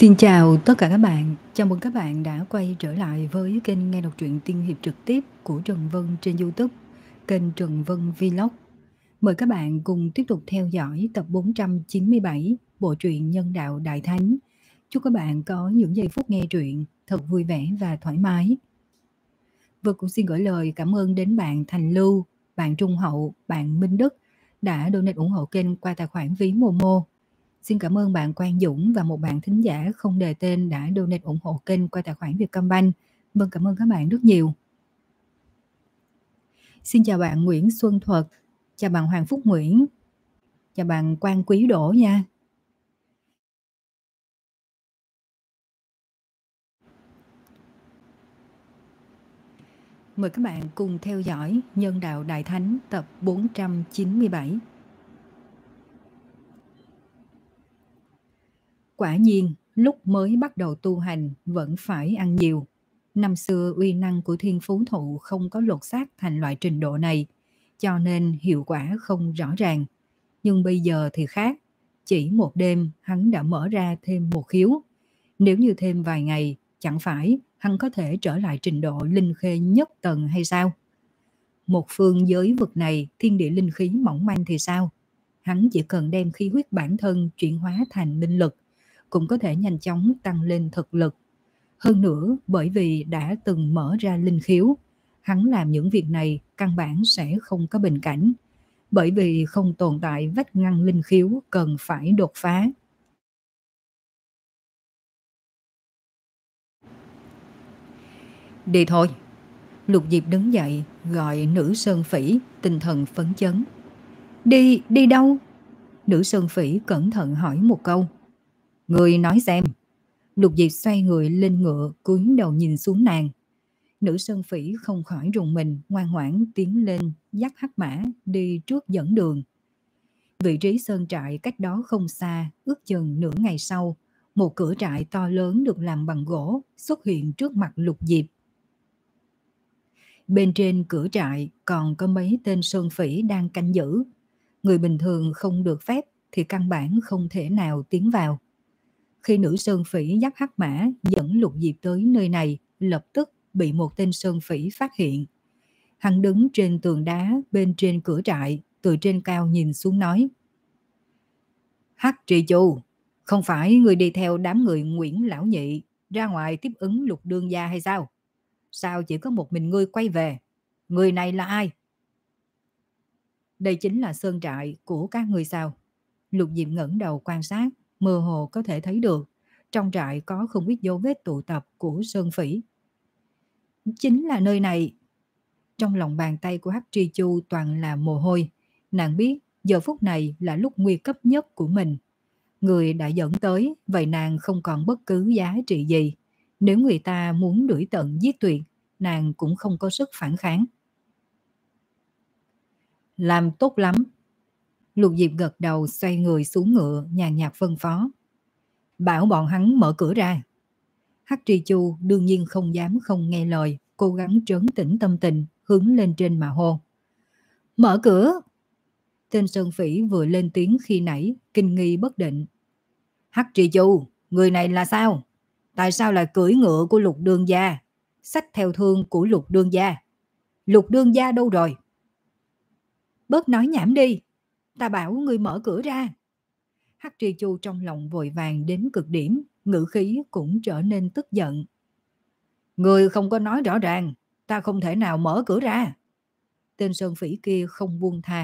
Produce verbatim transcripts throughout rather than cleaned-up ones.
Xin chào tất cả các bạn, chào mừng các bạn đã quay trở lại với kênh nghe đọc truyện tiên hiệp trực tiếp của Trần Vân trên YouTube, kênh Trần Vân Vlog. Mời các bạn cùng tiếp tục theo dõi tập bốn trăm chín mươi bảy bộ truyện Nhân đạo Đại Thánh. Chúc các bạn có những giây phút nghe truyện thật vui vẻ và thoải mái. Vân cũng xin gửi lời cảm ơn đến bạn Thành Lưu, bạn Trung Hậu, bạn Minh Đức đã donate ủng hộ kênh qua tài khoản ví Momo. Xin cảm ơn bạn Quang Dũng và một bạn thính giả không đề tên đã donate ủng hộ kênh qua tài khoản Vietcombank. Vâng, cảm ơn các bạn rất nhiều. Xin chào bạn Nguyễn Xuân Thuật, chào bạn Hoàng Phúc Nguyễn, chào bạn Quang Quý Đỗ nha. Mời các bạn cùng theo dõi Nhân đạo Đại Thánh tập bốn trăm chín mươi bảy. Quả nhiên, lúc mới bắt đầu tu hành vẫn phải ăn nhiều. Năm xưa uy năng của thiên phú thụ không có lột xác thành loại trình độ này, cho nên hiệu quả không rõ ràng. Nhưng bây giờ thì khác, chỉ một đêm hắn đã mở ra thêm một khiếu. Nếu như thêm vài ngày, chẳng phải hắn có thể trở lại trình độ linh khê nhất tầng hay sao? Một phương giới vực này thiên địa linh khí mỏng manh thì sao? Hắn chỉ cần đem khí huyết bản thân chuyển hóa thành linh lực, cũng có thể nhanh chóng tăng lên thực lực. Hơn nữa, bởi vì đã từng mở ra linh khiếu, hắn làm những việc này căn bản sẽ không có bình cảnh, bởi vì không tồn tại vách ngăn linh khiếu cần phải đột phá. Đi thôi. Lục Diệp đứng dậy gọi nữ sơn phỉ, tinh thần phấn chấn. Đi, đi đâu? Nữ sơn phỉ cẩn thận hỏi một câu. Người nói xem. Lục Diệp xoay người lên ngựa, cúi đầu nhìn xuống nàng. Nữ sơn phỉ không khỏi rùng mình, ngoan ngoãn tiến lên dắt hắc mã đi trước dẫn đường. Vị trí sơn trại cách đó không xa, ước chừng nửa ngày sau, một cửa trại to lớn được làm bằng gỗ xuất hiện trước mặt Lục Diệp. Bên trên cửa trại còn có mấy tên sơn phỉ đang canh giữ. Người bình thường không được phép thì căn bản không thể nào tiến vào. Khi nữ sơn phỉ dắt hắc mã dẫn Lục Diệp tới nơi này, lập tức bị một tên sơn phỉ phát hiện. Hắn đứng trên tường đá bên trên cửa trại, từ trên cao nhìn xuống nói. Hắc Trì Chu, không phải người đi theo đám người Nguyễn Lão Nhị ra ngoài tiếp ứng Lục đương gia hay sao? Sao chỉ có một mình ngươi quay về? Người này là ai? Đây chính là sơn trại của các ngươi sao? Lục Diệp ngẩng đầu quan sát, mơ hồ có thể thấy được trong trại có không ít dấu vết tụ tập của sơn phỉ. Chính là nơi này. Trong lòng bàn tay của Hắc Tri Chu toàn là mồ hôi. Nàng biết giờ phút này là lúc nguy cấp nhất của mình. Người đã dẫn tới, vậy nàng không còn bất cứ giá trị gì. Nếu người ta muốn đuổi tận giết tuyệt, nàng cũng không có sức phản kháng. Làm tốt lắm. Lục Diệp gật đầu, xoay người xuống ngựa, nhàn nhạt phân phó. Bảo bọn hắn mở cửa ra. Hắc Tri Chu đương nhiên không dám không nghe lời, cố gắng trấn tĩnh tâm tình, hướng lên trên mà hô. Mở cửa! Tên sơn phỉ vừa lên tiếng khi nãy, kinh nghi bất định. Hắc Tri Chu, người này là sao? Tại sao lại cưỡi ngựa của Lục đương gia? Xách theo thương của Lục đương gia? Lục đương gia đâu rồi? Bớt nói nhảm đi, ta bảo người mở cửa ra. Hắc Tri Chu trong lòng vội vàng đến cực điểm, ngữ khí cũng trở nên tức giận. Người không có nói rõ ràng, ta không thể nào mở cửa ra. Tên sơn phỉ kia không buông tha.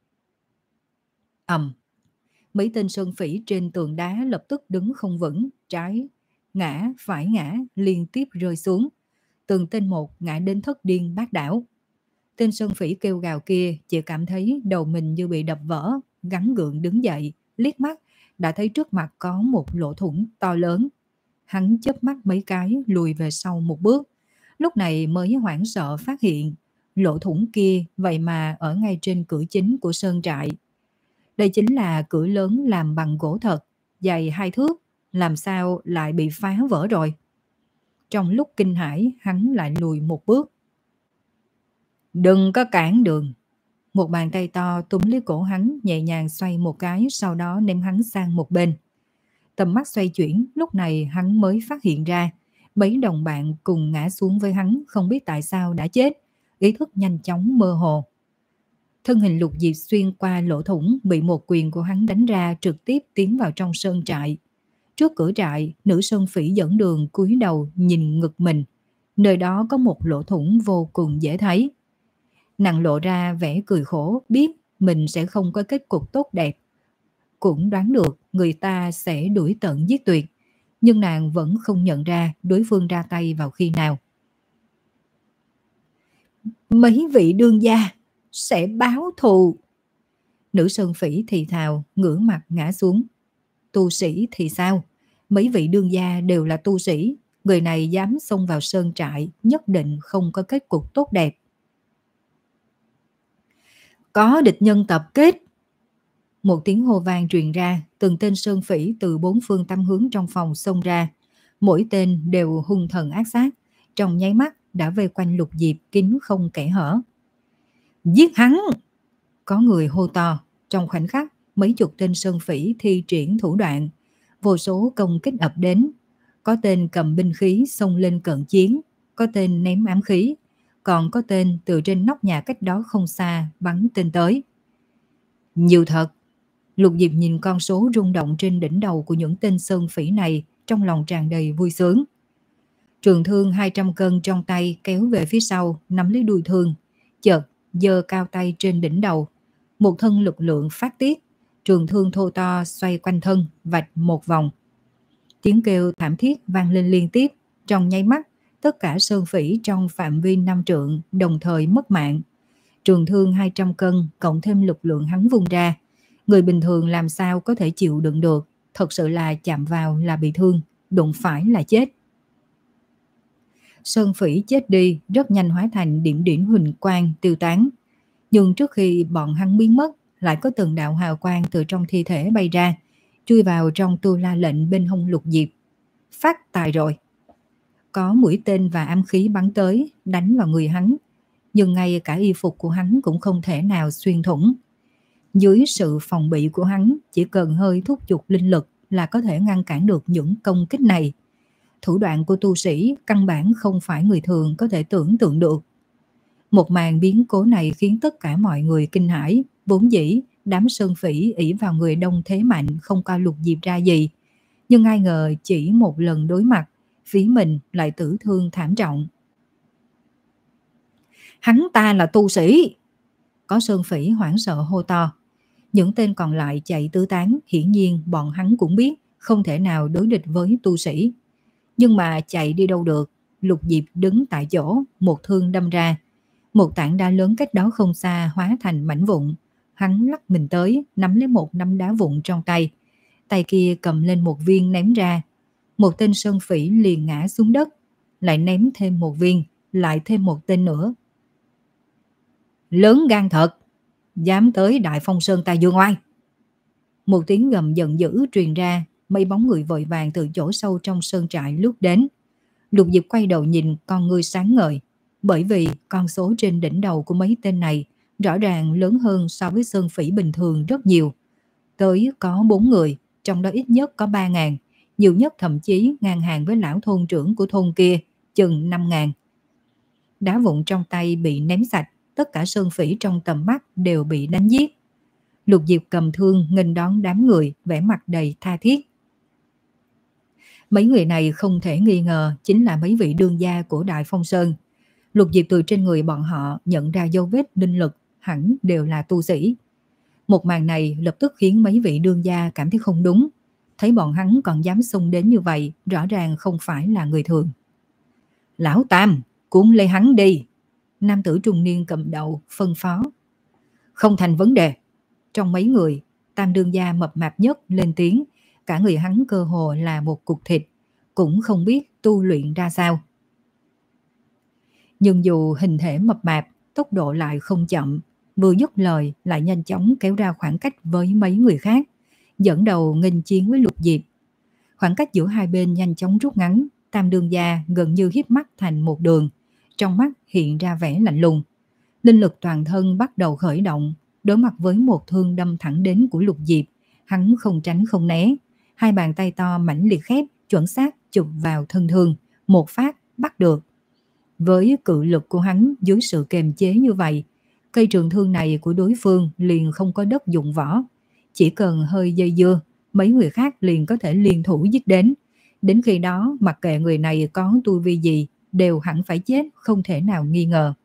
Ầm, mấy tên sơn phỉ trên tường đá lập tức đứng không vững, trái ngã phải ngã liên tiếp rơi xuống, từng tên một ngã đến thất điên bát đảo. Tên sơn phỉ kêu gào kia chỉ cảm thấy đầu mình như bị đập vỡ, gắng gượng đứng dậy, liếc mắt đã thấy trước mặt có một lỗ thủng to lớn. Hắn chớp mắt mấy cái lùi về sau một bước, lúc này mới hoảng sợ phát hiện lỗ thủng kia vậy mà ở ngay trên cửa chính của sơn trại. Đây chính là cửa lớn làm bằng gỗ thật, dày hai thước, làm sao lại bị phá vỡ rồi. Trong lúc kinh hãi, hắn lại lùi một bước. Đừng có cản đường. Một bàn tay to túm lấy cổ hắn, nhẹ nhàng xoay một cái, sau đó ném hắn sang một bên. Tầm mắt xoay chuyển, lúc này hắn mới phát hiện ra mấy đồng bạn cùng ngã xuống với hắn không biết tại sao đã chết, ý thức nhanh chóng mơ hồ. Thân hình Lục Diệp xuyên qua lỗ thủng bị một quyền của hắn đánh ra, trực tiếp tiến vào trong sơn trại. Trước cửa trại, nữ sơn phỉ dẫn đường cúi đầu nhìn ngực mình. Nơi đó có một lỗ thủng vô cùng dễ thấy. Nàng lộ ra vẻ cười khổ, biết mình sẽ không có kết cục tốt đẹp. Cũng đoán được người ta sẽ đuổi tận giết tuyệt, nhưng nàng vẫn không nhận ra đối phương ra tay vào khi nào. Mấy vị đương gia sẽ báo thù. Nữ sơn phỉ thì thào, ngửa mặt ngã xuống. Tu sĩ thì sao? Mấy vị đương gia đều là tu sĩ. Người này dám xông vào sơn trại, nhất định không có kết cục tốt đẹp. Có địch nhân tập kết. Một tiếng hô vang truyền ra, từng tên sơn phỉ từ bốn phương tám hướng trong phòng xông ra. Mỗi tên đều hung thần ác sát, trong nháy mắt đã vây quanh Lục Diệp kín không kẽ hở. Giết hắn! Có người hô to, trong khoảnh khắc mấy chục tên sơn phỉ thi triển thủ đoạn, vô số công kích ập đến. Có tên cầm binh khí xông lên cận chiến, có tên ném ám khí, còn có tên từ trên nóc nhà cách đó không xa bắn tên tới. Nhiều thật. Lục Diệp nhìn con số rung động trên đỉnh đầu của những tên sơn phỉ này, trong lòng tràn đầy vui sướng. Trường thương hai trăm cân trong tay kéo về phía sau, nắm lấy đuôi thương, chợt giơ cao tay trên đỉnh đầu. Một thân lực lượng phát tiết, trường thương thô to xoay quanh thân, vạch một vòng. Tiếng kêu thảm thiết vang lên liên tiếp, trong nháy mắt, tất cả sơn phỉ trong phạm vi năm trượng đồng thời mất mạng. Trường thương hai trăm cân cộng thêm lực lượng hắn vung ra, người bình thường làm sao có thể chịu đựng được, thật sự là chạm vào là bị thương, đụng phải là chết. Sơn phỉ chết đi, rất nhanh hóa thành điểm điểm huỳnh quang tiêu tán. Nhưng trước khi bọn hắn biến mất, lại có từng đạo hào quang từ trong thi thể bay ra, chui vào trong tu la lệnh bên hông Lục Diệp. Phát tài rồi! Có mũi tên và ám khí bắn tới, đánh vào người hắn, nhưng ngay cả y phục của hắn cũng không thể nào xuyên thủng. Dưới sự phòng bị của hắn, chỉ cần hơi thúc giục linh lực là có thể ngăn cản được những công kích này. Thủ đoạn của tu sĩ căn bản không phải người thường có thể tưởng tượng được. Một màn biến cố này khiến tất cả mọi người kinh hãi. Vốn dĩ đám sơn phỉ ỷ vào người đông thế mạnh không coi Lục Diệp ra gì, nhưng ai ngờ chỉ một lần đối mặt, phía mình lại tử thương thảm trọng. Hắn ta là tu sĩ! Có sơn phỉ hoảng sợ hô to. Những tên còn lại chạy tứ tán, hiển nhiên bọn hắn cũng biết không thể nào đối địch với tu sĩ. Nhưng mà chạy đi đâu được, Lục Diệp đứng tại chỗ, một thương đâm ra. Một tảng đá lớn cách đó không xa hóa thành mảnh vụn. Hắn lắc mình tới, nắm lấy một nắm đá vụn trong tay. Tay kia cầm lên một viên ném ra. Một tên sơn phỉ liền ngã xuống đất. Lại ném thêm một viên, lại thêm một tên nữa. Lớn gan thật! Dám tới Đại Phong Sơn ta dương oai! Một tiếng gầm giận dữ truyền ra. Mấy bóng người vội vàng từ chỗ sâu trong sơn trại lướt đến. Lục Diệp quay đầu nhìn, con ngươi sáng ngời. Bởi vì con số trên đỉnh đầu của mấy tên này rõ ràng lớn hơn so với sơn phỉ bình thường rất nhiều. Tới có bốn người, trong đó ít nhất có ba ngàn, nhiều nhất thậm chí ngang hàng với lão thôn trưởng của thôn kia, chừng năm ngàn. Đá vụn trong tay bị ném sạch, tất cả sơn phỉ trong tầm mắt đều bị đánh giết. Lục Diệp cầm thương nghênh đón đám người, vẻ mặt đầy tha thiết. Mấy người này không thể nghi ngờ chính là mấy vị đương gia của Đại Phong Sơn. Lục Diệp từ trên người bọn họ nhận ra dấu vết linh lực, hẳn đều là tu sĩ. Một màn này lập tức khiến mấy vị đương gia cảm thấy không đúng. Thấy bọn hắn còn dám xông đến như vậy, rõ ràng không phải là người thường. Lão Tam, cuốn lấy hắn đi! Nam tử trung niên cầm đầu phân phó. Không thành vấn đề. Trong mấy người, Tam đương gia mập mạp nhất lên tiếng. Cả người hắn cơ hồ là một cục thịt, cũng không biết tu luyện ra sao. Nhưng dù hình thể mập mạp, tốc độ lại không chậm, vừa dứt lời lại nhanh chóng kéo ra khoảng cách với mấy người khác, dẫn đầu nghênh chiến với Lục Diệp. Khoảng cách giữa hai bên nhanh chóng rút ngắn, Tam đương gia gần như híp mắt thành một đường, trong mắt hiện ra vẻ lạnh lùng. Linh lực toàn thân bắt đầu khởi động, đối mặt với một thương đâm thẳng đến của Lục Diệp, hắn không tránh không né, Hai bàn tay to mãnh liệt khép, chuẩn xác chụp vào thân thương, một phát bắt được. Với cự lực của hắn dưới sự kềm chế như vậy, cây trường thương này của đối phương liền không có đất dụng võ. Chỉ cần hơi dây dưa, mấy người khác liền có thể liên thủ giết đến. Đến khi đó, mặc kệ người này có tu vi gì, đều hẳn phải chết, không thể nào nghi ngờ.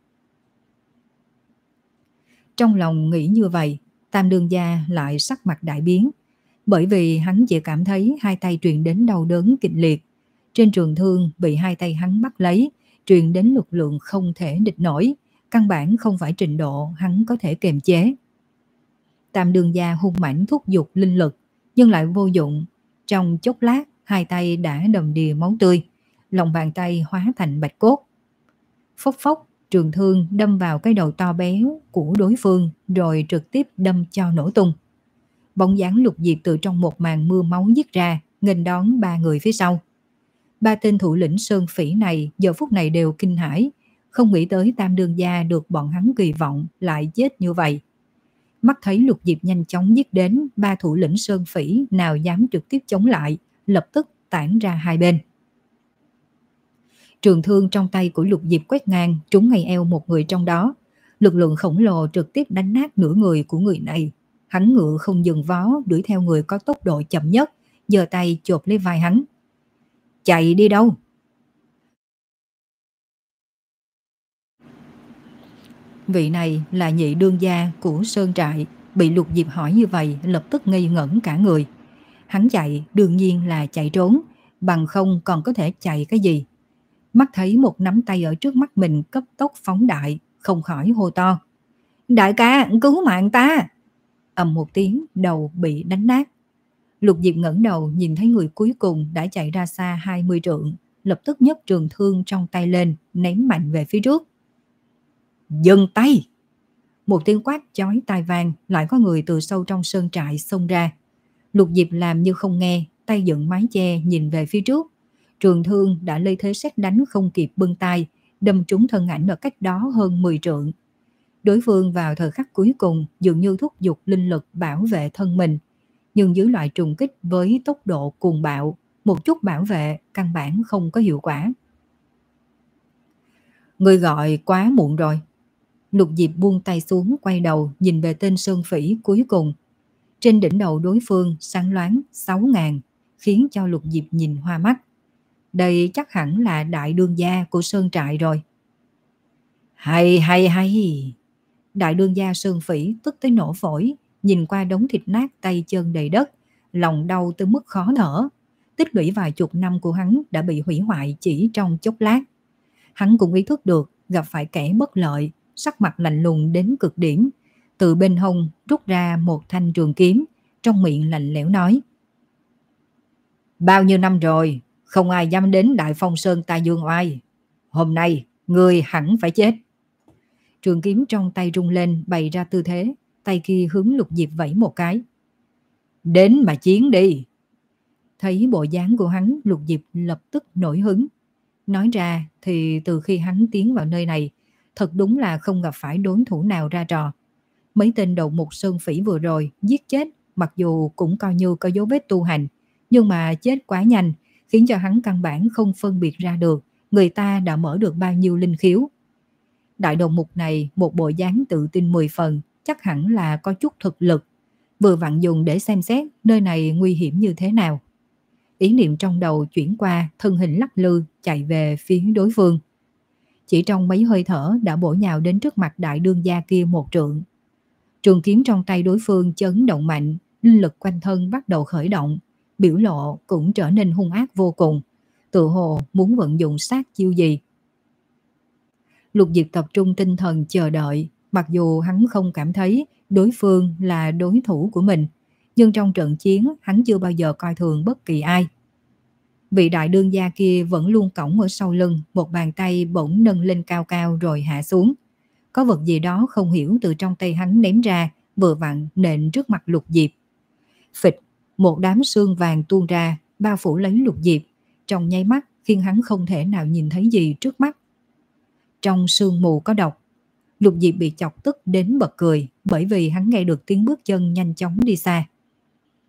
Trong lòng nghĩ như vậy, Tam đương gia lại sắc mặt đại biến, bởi vì hắn chỉ cảm thấy hai tay truyền đến đau đớn kịch liệt. Trên trường thương bị hai tay hắn bắt lấy, truyền đến lực lượng không thể địch nổi, căn bản không phải trình độ hắn có thể kiềm chế. Tam đương gia hung mãnh thúc giục linh lực, nhưng lại vô dụng. Trong chốc lát, hai tay đã đầm đìa máu tươi, lòng bàn tay hóa thành bạch cốt. Phốc phốc, trường thương đâm vào cái đầu to béo của đối phương, rồi trực tiếp đâm cho nổ tung. Bóng dáng Lục Diệp từ trong một màn mưa máu giết ra, nghênh đón ba người phía sau. Ba tên thủ lĩnh sơn phỉ này giờ phút này đều kinh hãi, không nghĩ tới Tam đương gia được bọn hắn kỳ vọng lại chết như vậy. Mắt thấy Lục Diệp nhanh chóng giết đến, ba thủ lĩnh sơn phỉ nào dám trực tiếp chống lại, lập tức tản ra hai bên. Trường thương trong tay của Lục Diệp quét ngang, trúng ngay eo một người trong đó. Lực lượng khổng lồ trực tiếp đánh nát nửa người của người này. Hắn ngựa không dừng vó, đuổi theo người có tốc độ chậm nhất, giơ tay chộp lấy vai hắn. Chạy đi đâu? Vị này là nhị đương gia của Sơn Trại, bị Lục Diệp hỏi như vậy lập tức ngây ngẩn cả người. Hắn chạy đương nhiên là chạy trốn, bằng không còn có thể chạy cái gì. Mắt thấy một nắm tay ở trước mắt mình cấp tốc phóng đại, không khỏi hô to. Đại ca, cứu mạng ta! Ầm một tiếng, đầu bị đánh nát. Lục Diệp ngẩng đầu nhìn thấy người cuối cùng đã chạy ra xa hai mươi trượng, lập tức nhấc trường thương trong tay lên, ném mạnh về phía trước. Dừng tay! Một tiếng quát chói tai vang, lại có người từ sâu trong sơn trại xông ra. Lục Diệp làm như không nghe, tay dựng mái che nhìn về phía trước. Trường thương đã lây thế sét đánh không kịp bưng tay, đâm trúng thân ảnh ở cách đó hơn mười trượng. Đối phương vào thời khắc cuối cùng dường như thúc giục linh lực bảo vệ thân mình, nhưng dưới loại trùng kích với tốc độ cuồng bạo, một chút bảo vệ căn bản không có hiệu quả. Người gọi quá muộn rồi. Lục Diệp buông tay xuống, quay đầu nhìn về tên sơn phỉ cuối cùng. Trên đỉnh đầu đối phương sáng loáng sáu ngàn, khiến cho Lục Diệp nhìn hoa mắt. Đây chắc hẳn là đại đương gia của Sơn Trại rồi. Hay hay hay! Đại đương gia Sơn Phỉ tức tới nổ phổi, nhìn qua đống thịt nát tay chân đầy đất, lòng đau tới mức khó thở. Tích lũy vài chục năm của hắn đã bị hủy hoại chỉ trong chốc lát. Hắn cũng ý thức được gặp phải kẻ bất lợi, sắc mặt lạnh lùng đến cực điểm. Từ bên hông rút ra một thanh trường kiếm, trong miệng lạnh lẽo nói. Bao nhiêu năm rồi, không ai dám đến Đại Phong Sơn ta dương oai. Hôm nay, người hẳn phải chết. Trường kiếm trong tay rung lên bày ra tư thế, tay kia hướng Lục Diệp vẫy một cái. Đến mà chiến đi. Thấy bộ dáng của hắn, Lục Diệp lập tức nổi hứng. Nói ra thì từ khi hắn tiến vào nơi này, thật đúng là không gặp phải đối thủ nào ra trò. Mấy tên đầu mục sơn phỉ vừa rồi giết chết, mặc dù cũng coi như có dấu vết tu hành, nhưng mà chết quá nhanh, khiến cho hắn căn bản không phân biệt ra được người ta đã mở được bao nhiêu linh khiếu. Đại đầu mục này một bộ dáng tự tin mười phần, chắc hẳn là có chút thực lực, vừa vặn dùng để xem xét nơi này nguy hiểm như thế nào. Ý niệm trong đầu chuyển qua, thân hình lắc lư chạy về phía đối phương. Chỉ trong mấy hơi thở đã bổ nhào đến trước mặt đại đương gia kia một trượng. Trường kiếm trong tay đối phương chấn động mạnh, linh lực quanh thân bắt đầu khởi động, biểu lộ cũng trở nên hung ác vô cùng, tự hồ muốn vận dụng sát chiêu gì. Lục Diệp tập trung tinh thần chờ đợi, mặc dù hắn không cảm thấy đối phương là đối thủ của mình, nhưng trong trận chiến hắn chưa bao giờ coi thường bất kỳ ai. Vị đại đương gia kia vẫn luôn cõng ở sau lưng, một bàn tay bỗng nâng lên cao cao rồi hạ xuống. Có vật gì đó không hiểu từ trong tay hắn ném ra, vừa vặn nện trước mặt Lục Diệp. Phịch, một đám sương vàng tuôn ra, bao phủ lấy Lục Diệp, trong nháy mắt khiến hắn không thể nào nhìn thấy gì trước mắt. Trong sương mù có độc. Lục Diệp bị chọc tức đến bật cười, bởi vì hắn nghe được tiếng bước chân nhanh chóng đi xa.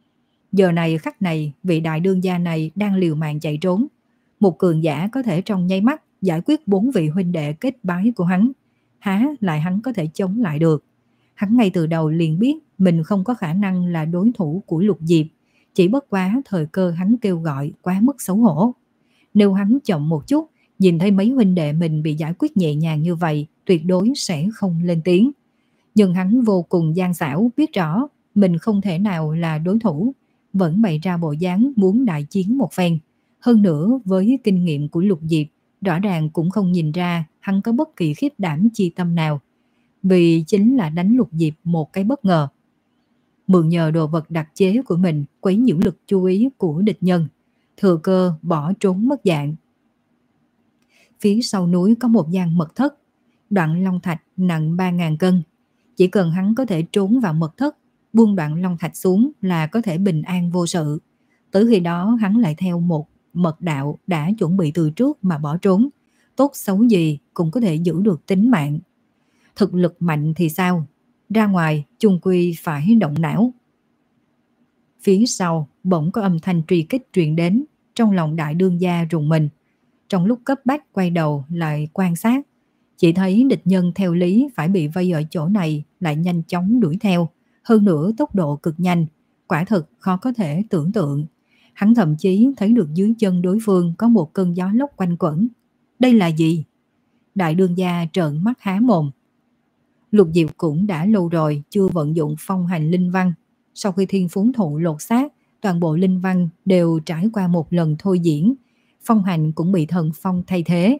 Giờ này khắc này, vị đại đương gia này đang liều mạng chạy trốn. Một cường giả có thể trong nháy mắt giải quyết bốn vị huynh đệ kết bái của hắn. Há lại hắn có thể chống lại được. Hắn ngay từ đầu liền biết mình không có khả năng là đối thủ của Lục Diệp. Chỉ bất quá thời cơ hắn kêu gọi quá mức xấu hổ. Nếu hắn chậm một chút, nhìn thấy mấy huynh đệ mình bị giải quyết nhẹ nhàng như vậy, tuyệt đối sẽ không lên tiếng. Nhưng hắn vô cùng gian xảo, biết rõ mình không thể nào là đối thủ, vẫn bày ra bộ dáng muốn đại chiến một phen. Hơn nữa với kinh nghiệm của Lục Diệp, rõ ràng cũng không nhìn ra hắn có bất kỳ khiếp đảm chi tâm nào. Vì chính là đánh Lục Diệp một cái bất ngờ. Mượn nhờ đồ vật đặc chế của mình quấy nhiễu lực chú ý của địch nhân, thừa cơ bỏ trốn mất dạng. Phía sau núi có một gian mật thất, đoạn long thạch nặng ba nghìn cân. Chỉ cần hắn có thể trốn vào mật thất, buông đoạn long thạch xuống là có thể bình an vô sự. Tới khi đó hắn lại theo một mật đạo đã chuẩn bị từ trước mà bỏ trốn. Tốt xấu gì cũng có thể giữ được tính mạng. Thực lực mạnh thì sao? Ra ngoài chung quy phải động não. Phía sau bỗng có âm thanh truy kích truyền đến. Trong lòng đại đương gia rùng mình. Trong lúc cấp bách quay đầu lại quan sát, chỉ thấy địch nhân theo lý phải bị vây ở chỗ này lại nhanh chóng đuổi theo. Hơn nữa tốc độ cực nhanh, quả thực khó có thể tưởng tượng. Hắn thậm chí thấy được dưới chân đối phương có một cơn gió lốc quanh quẩn. Đây là gì? Đại đương gia trợn mắt há mồm. Lục Diệp cũng đã lâu rồi chưa vận dụng phong hành linh văn. Sau khi thiên phú thụ lột xác, toàn bộ linh văn đều trải qua một lần thôi diễn. Phong hành cũng bị thần phong thay thế.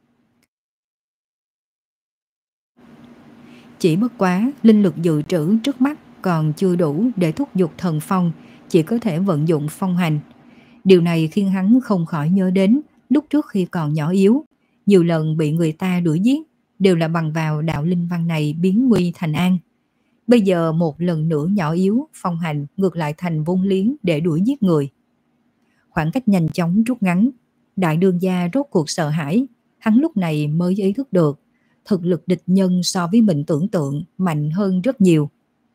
Chỉ bất quá, linh lực dự trữ trước mắt còn chưa đủ để thúc giục thần phong, chỉ có thể vận dụng phong hành. Điều này khiến hắn không khỏi nhớ đến lúc trước khi còn nhỏ yếu, nhiều lần bị người ta đuổi giết, đều là bằng vào đạo linh văn này biến nguy thành an. Bây giờ một lần nữa nhỏ yếu, phong hành ngược lại thành vung liếng để đuổi giết người. Khoảng cách nhanh chóng rút ngắn, đại đương gia rốt cuộc sợ hãi, hắn lúc này mới ý thức được thực lực địch nhân so với mình tưởng tượng mạnh hơn rất nhiều.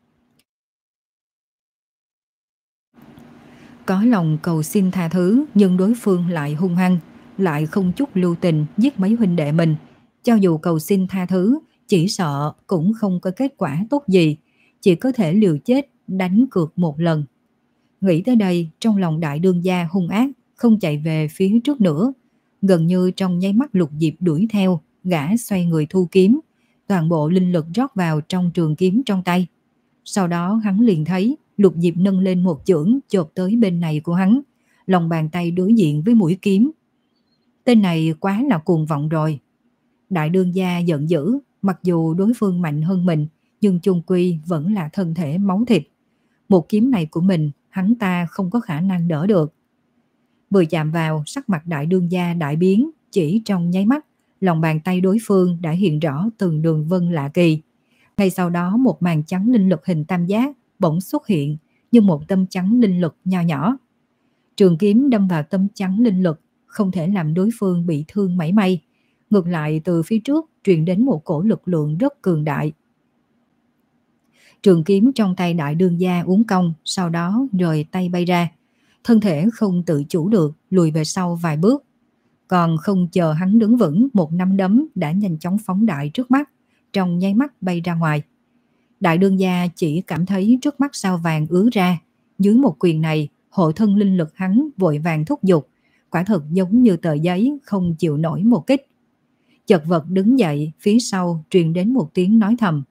Có lòng cầu xin tha thứ nhưng đối phương lại hung hăng, lại không chút lưu tình giết mấy huynh đệ mình. Cho dù cầu xin tha thứ, chỉ sợ cũng không có kết quả tốt gì, chỉ có thể liều chết đánh cược một lần. Nghĩ tới đây, trong lòng đại đương gia hung ác, không chạy về phía trước nữa. Gần như trong nháy mắt Lục Diệp đuổi theo, gã xoay người thu kiếm, toàn bộ linh lực rót vào trong trường kiếm trong tay. Sau đó hắn liền thấy Lục Diệp nâng lên một chưởng chộp tới bên này của hắn, lòng bàn tay đối diện với mũi kiếm. Tên này quá là cuồng vọng rồi. Đại đương gia giận dữ, mặc dù đối phương mạnh hơn mình, nhưng chung quy vẫn là thân thể máu thịt. Một kiếm này của mình, hắn ta không có khả năng đỡ được. Vừa chạm vào, sắc mặt đại đương gia đại biến, chỉ trong nháy mắt, lòng bàn tay đối phương đã hiện rõ từng đường vân lạ kỳ. Ngay sau đó một màn trắng linh lực hình tam giác bỗng xuất hiện như một tâm trắng linh lực nho nhỏ. Trường kiếm đâm vào tâm trắng linh lực, không thể làm đối phương bị thương mảy may. Ngược lại từ phía trước truyền đến một cổ lực lượng rất cường đại. Trường kiếm trong tay đại đương gia uốn cong, sau đó rời tay bay ra. Thân thể không tự chủ được, lùi về sau vài bước. Còn không chờ hắn đứng vững, một nắm đấm đã nhanh chóng phóng đại trước mắt, trong nháy mắt bay ra ngoài. Đại đương gia chỉ cảm thấy trước mắt sao vàng ứa ra. Dưới một quyền này, hộ thân linh lực hắn vội vàng thúc giục, quả thật giống như tờ giấy không chịu nổi một kích. Chật vật đứng dậy, phía sau truyền đến một tiếng nói thầm.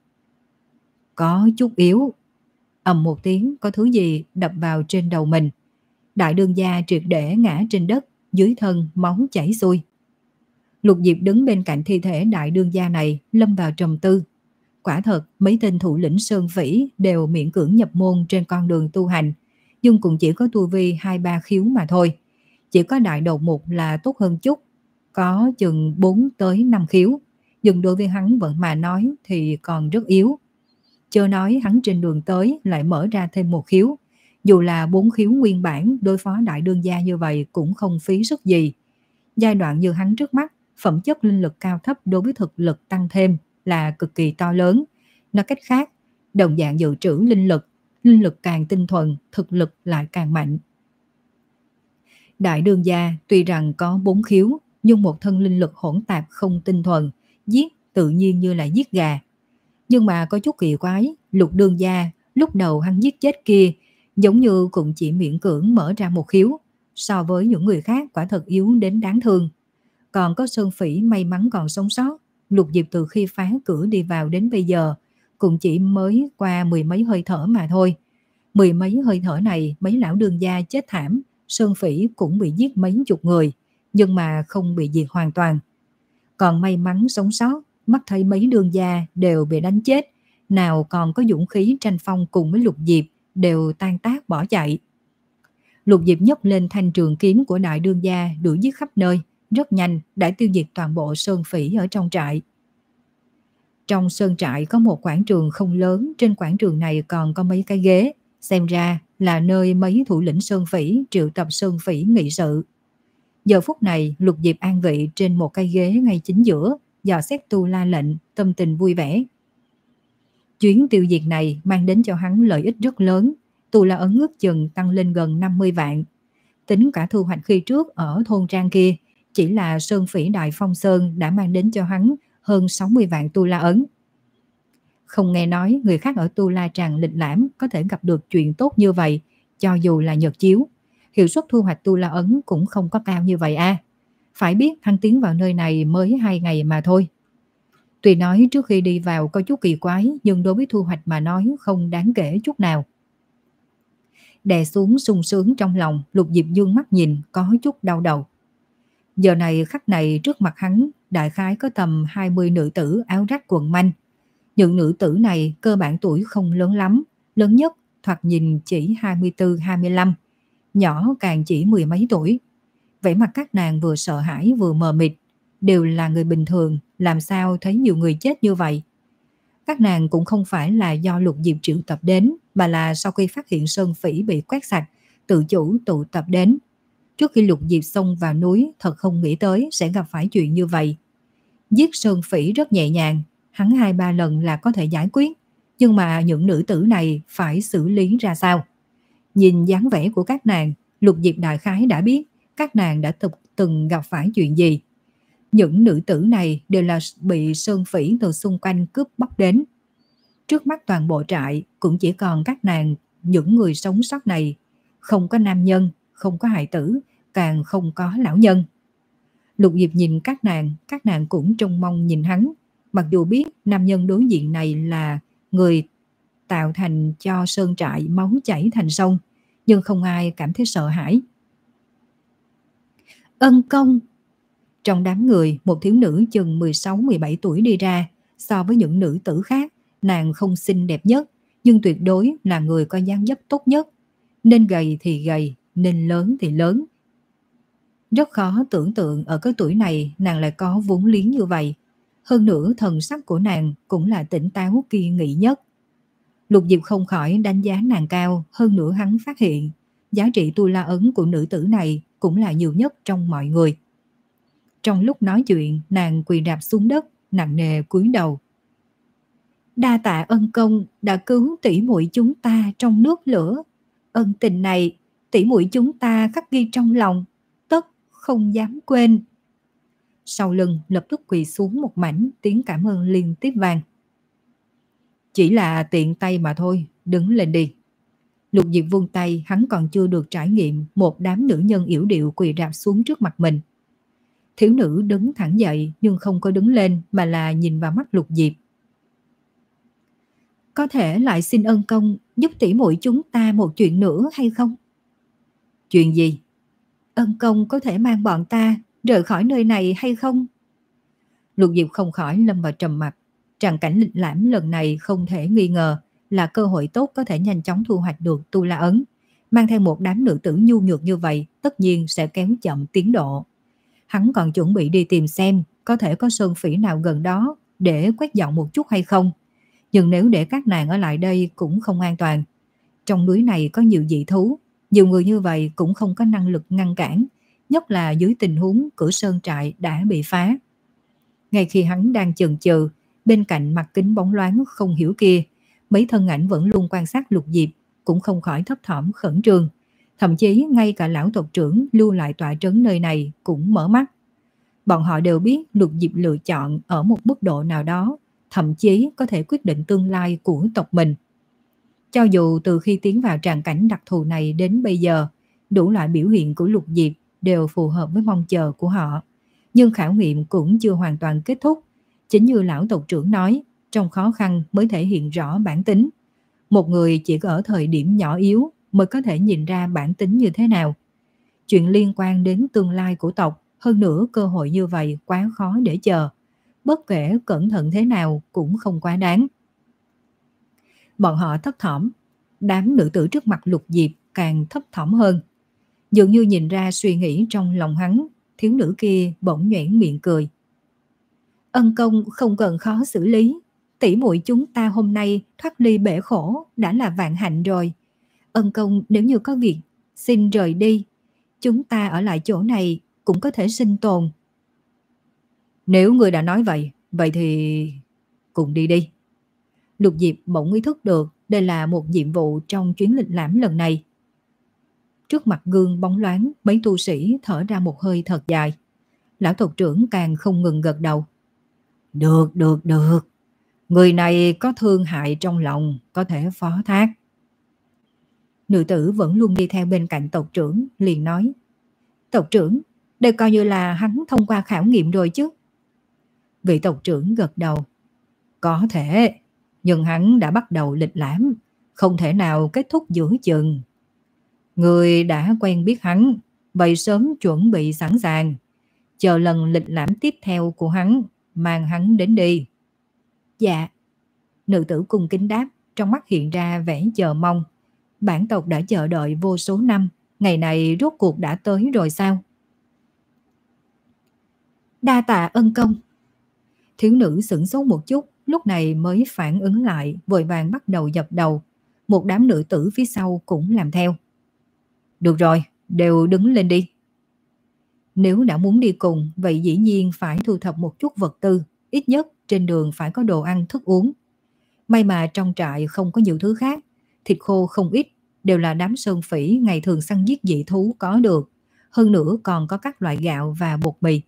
Có chút yếu. Ầm một tiếng, có thứ gì đập vào trên đầu mình. Đại đương gia triệt để ngã trên đất, dưới thân máu chảy xuôi. Lục Diệp đứng bên cạnh thi thể đại đương gia này, lâm vào trầm tư. Quả thật, mấy tên thủ lĩnh Sơn Phỉ đều miễn cưỡng nhập môn trên con đường tu hành, nhưng cũng chỉ có tu vi hai ba khiếu mà thôi. Chỉ có đại đầu mục là tốt hơn chút, có chừng bốn tới năm khiếu, nhưng đối với hắn vẫn mà nói thì còn rất yếu. Chớ nói hắn trên đường tới lại mở ra thêm một khiếu, dù là bốn khiếu nguyên bản đối phó đại đương gia như vậy cũng không phí sức gì. Giai đoạn như hắn trước mắt, phẩm chất linh lực cao thấp đối với thực lực tăng thêm là cực kỳ to lớn. Nói cách khác, đồng dạng dự trữ linh lực, linh lực càng tinh thuần, thực lực lại càng mạnh. Đại đương gia tuy rằng có bốn khiếu, nhưng một thân linh lực hỗn tạp không tinh thuần, giết tự nhiên như là giết gà. Nhưng mà có chút kỳ quái, Lục đương gia lúc đầu hắn giết chết kia giống như cũng chỉ miễn cưỡng mở ra một khiếu, so với những người khác quả thật yếu đến đáng thương. Còn có Sơn Phỉ may mắn còn sống sót, Lục Diệp từ khi phá cửa đi vào đến bây giờ cũng chỉ mới qua mười mấy hơi thở mà thôi. Mười mấy hơi thở này mấy lão đương gia chết thảm, Sơn Phỉ cũng bị giết mấy chục người, nhưng mà không bị diệt hoàn toàn. Còn may mắn sống sót, mắt thấy mấy đương gia đều bị đánh chết, nào còn có dũng khí tranh phong cùng với Lục Diệp, đều tan tác bỏ chạy. Lục Diệp nhấc lên thanh trường kiếm của đại đương gia đuổi giết khắp nơi, rất nhanh đã tiêu diệt toàn bộ Sơn Phỉ ở trong trại. Trong sơn trại có một quảng trường không lớn, trên quảng trường này còn có mấy cái ghế, xem ra là nơi mấy thủ lĩnh Sơn Phỉ triệu tập Sơn Phỉ nghị sự. Giờ phút này Lục Diệp an vị trên một cái ghế ngay chính giữa, dò xét Tu La lệnh, tâm tình vui vẻ. Chuyến tiêu diệt này mang đến cho hắn lợi ích rất lớn, Tu La ấn ước chừng tăng lên gần năm mươi vạn. Tính cả thu hoạch khi trước ở thôn trang kia, chỉ là Sơn Phỉ Đại Phong Sơn đã mang đến cho hắn hơn sáu mươi vạn Tu La ấn. Không nghe nói người khác ở Tu La Tràng lịch lãm có thể gặp được chuyện tốt như vậy, cho dù là nhật chiếu. Hiệu suất thu hoạch Tu La ấn cũng không có cao như vậy a. À. Phải biết hắn tiến vào nơi này mới hai ngày mà thôi. Tuy nói trước khi đi vào có chút kỳ quái, nhưng đối với thu hoạch mà nói không đáng kể chút nào. Đè xuống sung sướng trong lòng, Lục Diệp dương mắt nhìn có chút đau đầu. Giờ này khắc này trước mặt hắn, đại khái có tầm hai mươi nữ tử áo rách quần manh. Những nữ tử này cơ bản tuổi không lớn lắm, lớn nhất thoạt nhìn chỉ hai mươi tư hai mươi lăm, nhỏ càng chỉ mười mấy tuổi. Vẻ mặt các nàng vừa sợ hãi vừa mờ mịt, đều là người bình thường, làm sao thấy nhiều người chết như vậy. Các nàng cũng không phải là do Lục Diệp triệu tập đến, mà là sau khi phát hiện Sơn Phỉ bị quét sạch, tự chủ tụ tập đến. Trước khi Lục Diệp xông vào núi, thật không nghĩ tới sẽ gặp phải chuyện như vậy. Giết Sơn Phỉ rất nhẹ nhàng, hắn hai ba lần là có thể giải quyết, nhưng mà những nữ tử này phải xử lý ra sao? Nhìn dáng vẻ của các nàng, Lục Diệp đại khái đã biết các nàng đã từng gặp phải chuyện gì. Những nữ tử này đều là bị Sơn Phỉ từ xung quanh cướp bóc đến. Trước mắt toàn bộ trại cũng chỉ còn các nàng, những người sống sót này, không có nam nhân, không có hài tử, càng không có lão nhân. Lục Diệp nhìn các nàng, các nàng cũng trông mong nhìn hắn. Mặc dù biết nam nhân đối diện này là người tạo thành cho sơn trại máu chảy thành sông, nhưng không ai cảm thấy sợ hãi. Ân công! Trong đám người, một thiếu nữ chừng mười sáu mười bảy tuổi đi ra. So với những nữ tử khác, nàng không xinh đẹp nhất, nhưng tuyệt đối là người có dáng dấp tốt nhất. Nên gầy thì gầy, nên lớn thì lớn. Rất khó tưởng tượng ở cái tuổi này nàng lại có vốn liếng như vậy. Hơn nữa thần sắc của nàng cũng là tỉnh táo kiên nghị nhất. Lục Diệp không khỏi đánh giá nàng cao, hơn nữa hắn phát hiện giá trị Tu La ấn của nữ tử này cũng là nhiều nhất trong mọi người. Trong lúc nói chuyện, nàng quỳ rạp xuống đất, nặng nề cúi đầu. Đa tạ ân công đã cứu tỷ muội chúng ta trong nước lửa. Ân tình này tỷ muội chúng ta khắc ghi trong lòng, tất không dám quên. Sau lưng lập tức quỳ xuống một mảnh, tiếng cảm ơn liên tiếp vang. Chỉ là tiện tay mà thôi, đứng lên đi. Lục Diệp vung tay, hắn còn chưa được trải nghiệm một đám nữ nhân yểu điệu quỳ rạp xuống trước mặt mình. Thiếu nữ đứng thẳng dậy nhưng không có đứng lên mà là nhìn vào mắt Lục Diệp. Có thể lại xin ân công giúp tỷ muội chúng ta một chuyện nữa hay không? Chuyện gì? Ân công có thể mang bọn ta rời khỏi nơi này hay không? Lục Diệp không khỏi lâm vào trầm mặc. Tràng cảnh lịch lãm lần này không thể nghi ngờ là cơ hội tốt có thể nhanh chóng thu hoạch được Tu La ấn. Mang theo một đám nữ tử nhu nhược như vậy tất nhiên sẽ kéo chậm tiến độ. Hắn còn chuẩn bị đi tìm xem có thể có sơn phỉ nào gần đó để quét dọn một chút hay không. Nhưng nếu để các nàng ở lại đây cũng không an toàn. Trong núi này có nhiều dị thú, nhiều người như vậy cũng không có năng lực ngăn cản, nhất là dưới tình huống cửa sơn trại đã bị phá. Ngay khi hắn đang chần chừ, bên cạnh mặt kính bóng loáng không hiểu kia, mấy thân ảnh vẫn luôn quan sát Lục Diệp, cũng không khỏi thấp thỏm khẩn trương. Thậm chí ngay cả lão tộc trưởng lưu lại tọa trấn nơi này cũng mở mắt. Bọn họ đều biết Lục Diệp lựa chọn ở một mức độ nào đó, thậm chí có thể quyết định tương lai của tộc mình. Cho dù từ khi tiến vào tràng cảnh đặc thù này đến bây giờ, đủ loại biểu hiện của Lục Diệp đều phù hợp với mong chờ của họ, nhưng khảo nghiệm cũng chưa hoàn toàn kết thúc. Chính như lão tộc trưởng nói, trong khó khăn mới thể hiện rõ bản tính. Một người chỉ ở thời điểm nhỏ yếu mới có thể nhìn ra bản tính như thế nào. Chuyện liên quan đến tương lai của tộc, hơn nữa cơ hội như vậy quá khó để chờ. Bất kể cẩn thận thế nào cũng không quá đáng. Bọn họ thấp thỏm, đám nữ tử trước mặt Lục Diệp càng thấp thỏm hơn. Dường như nhìn ra suy nghĩ trong lòng hắn, thiếu nữ kia bỗng nhoẻn miệng cười. Ân công không cần khó xử lý, tỷ muội chúng ta hôm nay thoát ly bể khổ đã là vạn hạnh rồi. Ân công nếu như có việc, xin rời đi, chúng ta ở lại chỗ này cũng có thể sinh tồn. Nếu người đã nói vậy, vậy thì cùng đi đi. Lục Diệp bỗng ý thức được đây là một nhiệm vụ trong chuyến lịch lãm lần này. Trước mặt gương bóng loáng, mấy tu sĩ thở ra một hơi thật dài. Lão tộc trưởng càng không ngừng gật đầu. Được, được, được. Người này có thương hại trong lòng, có thể phó thác. Nữ tử vẫn luôn đi theo bên cạnh tộc trưởng, liền nói. Tộc trưởng, đây coi như là hắn thông qua khảo nghiệm rồi chứ. Vị tộc trưởng gật đầu. Có thể, nhưng hắn đã bắt đầu lịch lãm, không thể nào kết thúc giữa chừng. Người đã quen biết hắn, vậy sớm chuẩn bị sẵn sàng. Chờ lần lịch lãm tiếp theo của hắn, mang hắn đến đi. Dạ. Nữ tử cung kính đáp, trong mắt hiện ra vẻ chờ mong. Bản tộc đã chờ đợi vô số năm, ngày này rốt cuộc đã tới rồi sao? Đa tạ ân công. Thiếu nữ sửng sốt một chút, lúc này mới phản ứng lại, vội vàng bắt đầu dập đầu. Một đám nữ tử phía sau cũng làm theo. Được rồi, đều đứng lên đi. Nếu đã muốn đi cùng, vậy dĩ nhiên phải thu thập một chút vật tư, ít nhất trên đường phải có đồ ăn thức uống. May mà trong trại không có nhiều thứ khác, thịt khô không ít, đều là đám sơn phỉ ngày thường săn giết dị thú có được. Hơn nữa còn có các loại gạo và bột mì.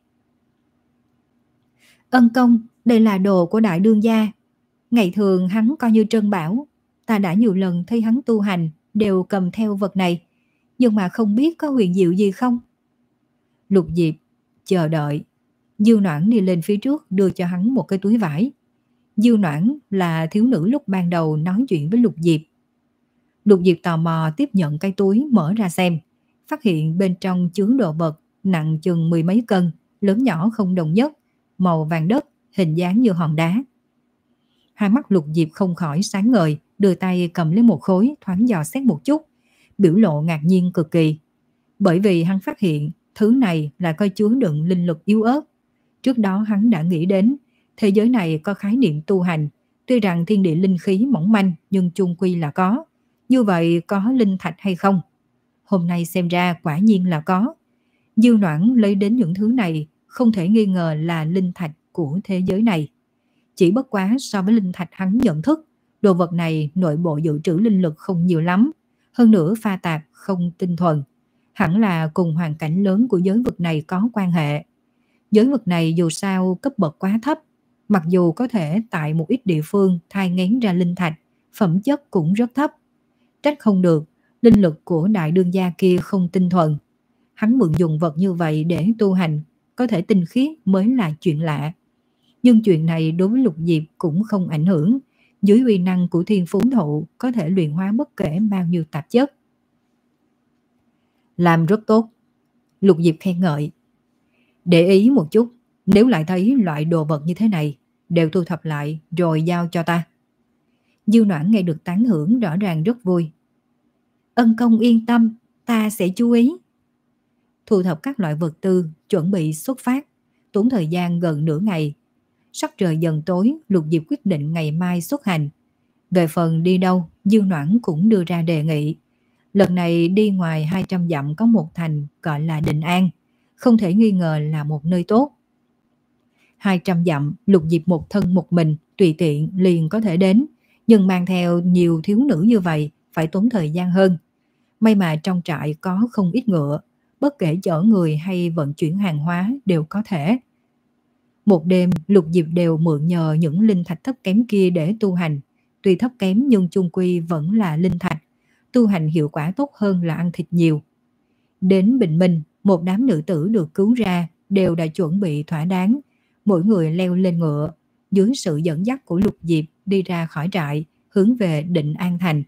Ân công, đây là đồ của đại đương gia. Ngày thường hắn coi như trân bảo. Ta đã nhiều lần thấy hắn tu hành, đều cầm theo vật này. Nhưng mà không biết có huyền diệu gì không? Lục Diệp chờ đợi. Diêu Noãn đi lên phía trước đưa cho hắn một cái túi vải. Diêu Noãn là thiếu nữ lúc ban đầu nói chuyện với Lục Diệp. Lục Diệp tò mò tiếp nhận cái túi mở ra xem. Phát hiện bên trong chứa đồ vật nặng chừng mười mấy cân, lớn nhỏ không đồng nhất, màu vàng đất, hình dáng như hòn đá. Hai mắt Lục Diệp không khỏi sáng ngời, đưa tay cầm lấy một khối thoáng dò xét một chút, biểu lộ ngạc nhiên cực kỳ. Bởi vì hắn phát hiện thứ này là coi chứa đựng linh lực yếu ớt. Trước đó hắn đã nghĩ đến thế giới này có khái niệm tu hành, tuy rằng thiên địa linh khí mỏng manh nhưng chung quy là có. Như vậy có linh thạch hay không? Hôm nay xem ra quả nhiên là có. Diêu Noãn lấy đến những thứ này không thể nghi ngờ là linh thạch của thế giới này. Chỉ bất quá so với linh thạch hắn nhận thức, đồ vật này nội bộ dự trữ linh lực không nhiều lắm, hơn nữa pha tạp không tinh thuần. Hẳn là cùng hoàn cảnh lớn của giới vực này có quan hệ. Giới vực này dù sao cấp bậc quá thấp, mặc dù có thể tại một ít địa phương thai nghén ra linh thạch, phẩm chất cũng rất thấp. Trách không được, linh lực của đại đương gia kia không tinh thuần. Hắn mượn dùng vật như vậy để tu hành, có thể tinh khiết mới là chuyện lạ. Nhưng chuyện này đối với Lục Diệp cũng không ảnh hưởng. Dưới uy năng của thiên phú thụ có thể luyện hóa bất kể bao nhiêu tạp chất. Làm rất tốt. Lục Diệp khen ngợi. Để ý một chút, nếu lại thấy loại đồ vật như thế này, đều thu thập lại rồi giao cho ta. Diêu Noãn nghe được tán thưởng rõ ràng rất vui. Ân công yên tâm, ta sẽ chú ý. Thu thập các loại vật tư, chuẩn bị xuất phát, tốn thời gian gần nửa ngày. Sắc trời dần tối, Lục Diệp quyết định ngày mai xuất hành. Về phần đi đâu, Diêu Noãn cũng đưa ra đề nghị. Lần này đi ngoài hai trăm dặm có một thành gọi là Định An, không thể nghi ngờ là một nơi tốt. hai trăm dặm, Lục Diệp một thân một mình, tùy tiện liền có thể đến, nhưng mang theo nhiều thiếu nữ như vậy, phải tốn thời gian hơn. May mà trong trại có không ít ngựa, bất kể chở người hay vận chuyển hàng hóa đều có thể. Một đêm, Lục Diệp đều mượn nhờ những linh thạch thấp kém kia để tu hành. Tuy thấp kém nhưng chung quy vẫn là linh thạch, tu hành hiệu quả tốt hơn là ăn thịt nhiều. Đến bình minh, một đám nữ tử được cứu ra đều đã chuẩn bị thỏa đáng, mỗi người leo lên ngựa, dưới sự dẫn dắt của Lục Diệp đi ra khỏi trại, hướng về Định An Thành.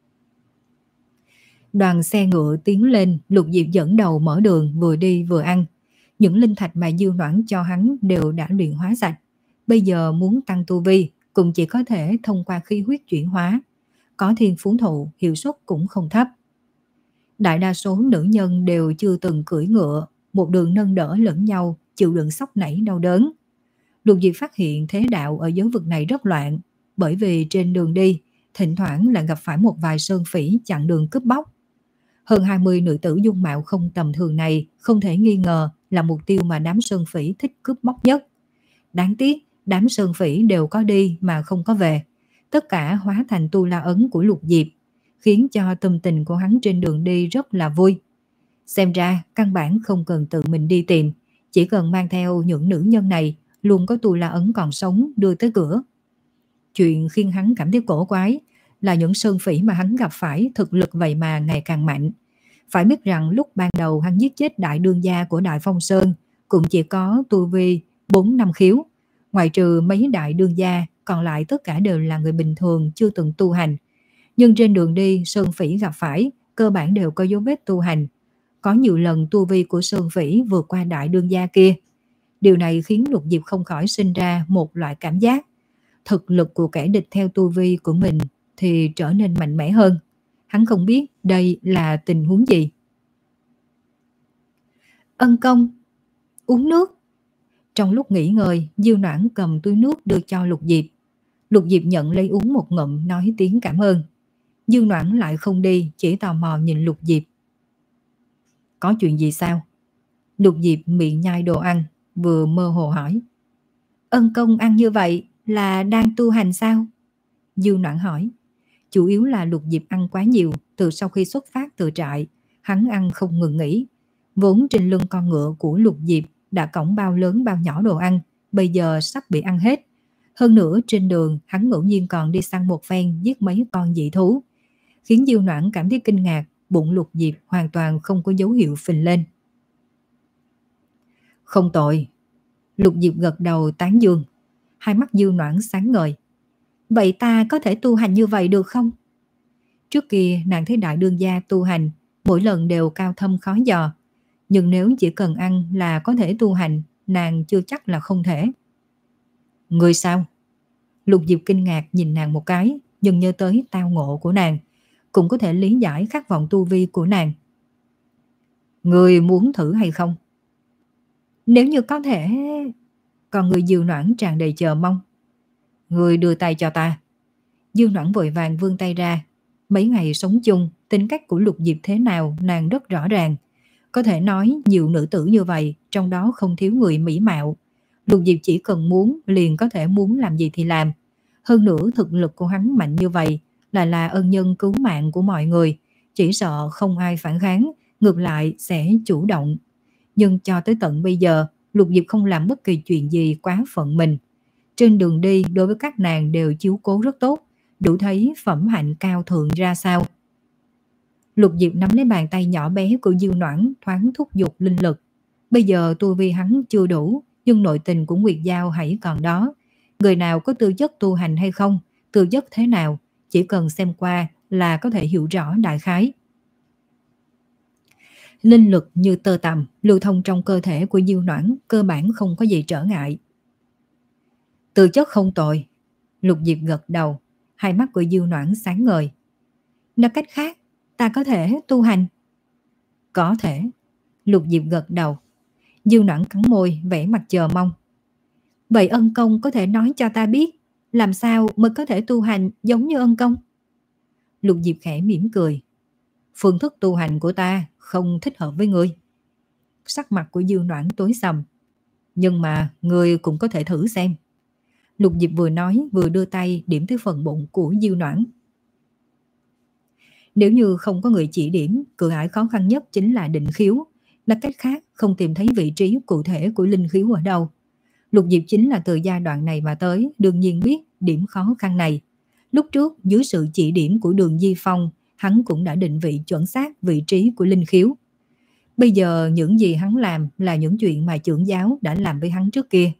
Đoàn xe ngựa tiến lên, Lục Diệp dẫn đầu mở đường, vừa đi vừa ăn. Những linh thạch mà Diêu Noãn cho hắn đều đã luyện hóa sạch. Bây giờ muốn tăng tu vi cũng chỉ có thể thông qua khí huyết chuyển hóa. Có thiên phú thụ, hiệu suất cũng không thấp. Đại đa số nữ nhân đều chưa từng cưỡi ngựa, một đường nâng đỡ lẫn nhau, chịu đựng sốc nảy đau đớn. Lục Diệp phát hiện thế đạo ở giới vực này rất loạn, bởi vì trên đường đi, thỉnh thoảng lại gặp phải một vài sơn phỉ chặn đường cướp bóc. Hơn hai mươi nữ tử dung mạo không tầm thường này không thể nghi ngờ là mục tiêu mà đám sơn phỉ thích cướp bóc nhất. Đáng tiếc, đám sơn phỉ đều có đi mà không có về. Tất cả hóa thành tu la ấn của Lục Diệp, khiến cho tâm tình của hắn trên đường đi rất là vui. Xem ra, căn bản không cần tự mình đi tìm, chỉ cần mang theo những nữ nhân này, luôn có tu la ấn còn sống đưa tới cửa. Chuyện khiến hắn cảm thấy cổ quái là những sơn phỉ mà hắn gặp phải thực lực vậy mà ngày càng mạnh. Phải biết rằng lúc ban đầu hắn giết chết đại đương gia của Đại Phong Sơn cũng chỉ có tu vi bốn năm khiếu. Ngoại trừ mấy đại đương gia, còn lại tất cả đều là người bình thường chưa từng tu hành. Nhưng trên đường đi, sơn phỉ gặp phải cơ bản đều có dấu vết tu hành. Có nhiều lần tu vi của sơn phỉ vượt qua đại đương gia kia. Điều này khiến Lục Diệp không khỏi sinh ra một loại cảm giác. Thực lực của kẻ địch theo tu vi của mình thì trở nên mạnh mẽ hơn. Hắn không biết đây là tình huống gì. Ân công, uống nước. Trong lúc nghỉ ngơi, Diêu Noãn cầm túi nước đưa cho Lục Diệp. Lục Diệp nhận lấy uống một ngụm, nói tiếng cảm ơn. Diêu Noãn lại không đi, chỉ tò mò nhìn Lục Diệp. Có chuyện gì sao? Lục Diệp miệng nhai đồ ăn, vừa mơ hồ hỏi. Ân công ăn như vậy là đang tu hành sao? Diêu Noãn hỏi. Chủ yếu là Lục Diệp ăn quá nhiều, từ sau khi xuất phát từ trại, hắn ăn không ngừng nghỉ. Vốn trên lưng con ngựa của Lục Diệp đã cõng bao lớn bao nhỏ đồ ăn, bây giờ sắp bị ăn hết. Hơn nữa trên đường hắn ngẫu nhiên còn đi săn một phen giết mấy con dị thú, khiến Diêu Noãn cảm thấy kinh ngạc, bụng Lục Diệp hoàn toàn không có dấu hiệu phình lên. Không tội. Lục Diệp gật đầu tán dương, hai mắt Diêu Noãn sáng ngời. Vậy ta có thể tu hành như vậy được không? Trước kia nàng thấy đại đương gia tu hành, mỗi lần đều cao thâm khó dò. Nhưng nếu chỉ cần ăn là có thể tu hành, nàng chưa chắc là không thể. Người sao? Lục Diệp kinh ngạc nhìn nàng một cái, nhưng nhớ tới tao ngộ của nàng, cũng có thể lý giải khát vọng tu vi của nàng. Người muốn thử hay không? Nếu như có thể... Còn người Diêu Noãn tràn đầy chờ mong. Người đưa tay cho ta. Diêu Noãn vội vàng vươn tay ra. Mấy ngày sống chung, tính cách của Lục Diệp thế nào nàng rất rõ ràng. Có thể nói nhiều nữ tử như vậy, trong đó không thiếu người mỹ mạo. Lục Diệp chỉ cần muốn, liền có thể muốn làm gì thì làm. Hơn nữa thực lực của hắn mạnh như vậy, lại là ân nhân cứu mạng của mọi người. Chỉ sợ không ai phản kháng, ngược lại sẽ chủ động. Nhưng cho tới tận bây giờ, Lục Diệp không làm bất kỳ chuyện gì quá phận mình. Trên đường đi đối với các nàng đều chiếu cố rất tốt, đủ thấy phẩm hạnh cao thượng ra sao. Lục Diệp nắm lấy bàn tay nhỏ bé của Diêu Noãn, thoáng thúc giục linh lực. Bây giờ tu vi hắn chưa đủ, nhưng nội tình của Nguyệt Giao hãy còn đó. Người nào có tư chất tu hành hay không, tư chất thế nào, chỉ cần xem qua là có thể hiểu rõ đại khái. Linh lực như tơ tằm, lưu thông trong cơ thể của Diêu Noãn, cơ bản không có gì trở ngại. Tư chất không tồi. Lục Diệp gật đầu, hai mắt của Diêu Noãn sáng ngời. Nói cách khác, ta có thể tu hành? Có thể. Lục Diệp gật đầu. Diêu Noãn cắn môi, vẻ mặt chờ mong. Vậy ân công có thể nói cho ta biết, làm sao mới có thể tu hành giống như ân công? Lục Diệp khẽ mỉm cười. Phương thức tu hành của ta không thích hợp với ngươi. Sắc mặt của Diêu Noãn tối sầm. Nhưng mà ngươi cũng có thể thử xem. Lục Diệp vừa nói vừa đưa tay điểm tới phần bụng của Diêu Noãn. Nếu như không có người chỉ điểm, cửa ải khó khăn nhất chính là định khiếu. Nói cách khác, không tìm thấy vị trí cụ thể của linh khiếu ở đâu. Lục Diệp chính là từ giai đoạn này mà tới, đương nhiên biết điểm khó khăn này. Lúc trước, dưới sự chỉ điểm của Đường Di Phong, hắn cũng đã định vị chuẩn xác vị trí của linh khiếu. Bây giờ những gì hắn làm là những chuyện mà trưởng giáo đã làm với hắn trước kia.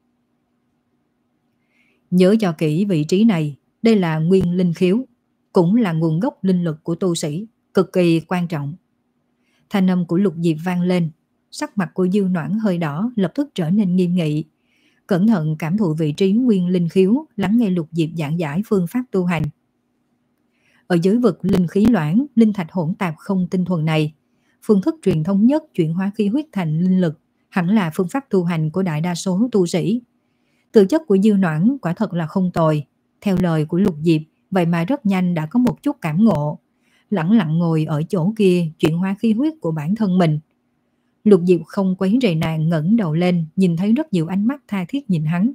Nhớ cho kỹ vị trí này, đây là nguyên linh khiếu, cũng là nguồn gốc linh lực của tu sĩ, cực kỳ quan trọng. Thanh âm của Lục Diệp vang lên, sắc mặt của Dư Noãn hơi đỏ, lập tức trở nên nghiêm nghị. Cẩn thận cảm thụ vị trí nguyên linh khiếu, lắng nghe Lục Diệp giảng giải phương pháp tu hành. Ở giới vực linh khí loãng, linh thạch hỗn tạp không tinh thuần này, phương thức truyền thống nhất chuyển hóa khí huyết thành linh lực hẳn là phương pháp tu hành của đại đa số tu sĩ. Tư chất của Dư Noãn quả thật là không tồi. Theo lời của Lục Diệp, vậy mà rất nhanh đã có một chút cảm ngộ. Lẳng lặng ngồi ở chỗ kia chuyển hóa khí huyết của bản thân mình. Lục Diệp không quấy rầy nàng, ngẩng đầu lên, nhìn thấy rất nhiều ánh mắt tha thiết nhìn hắn.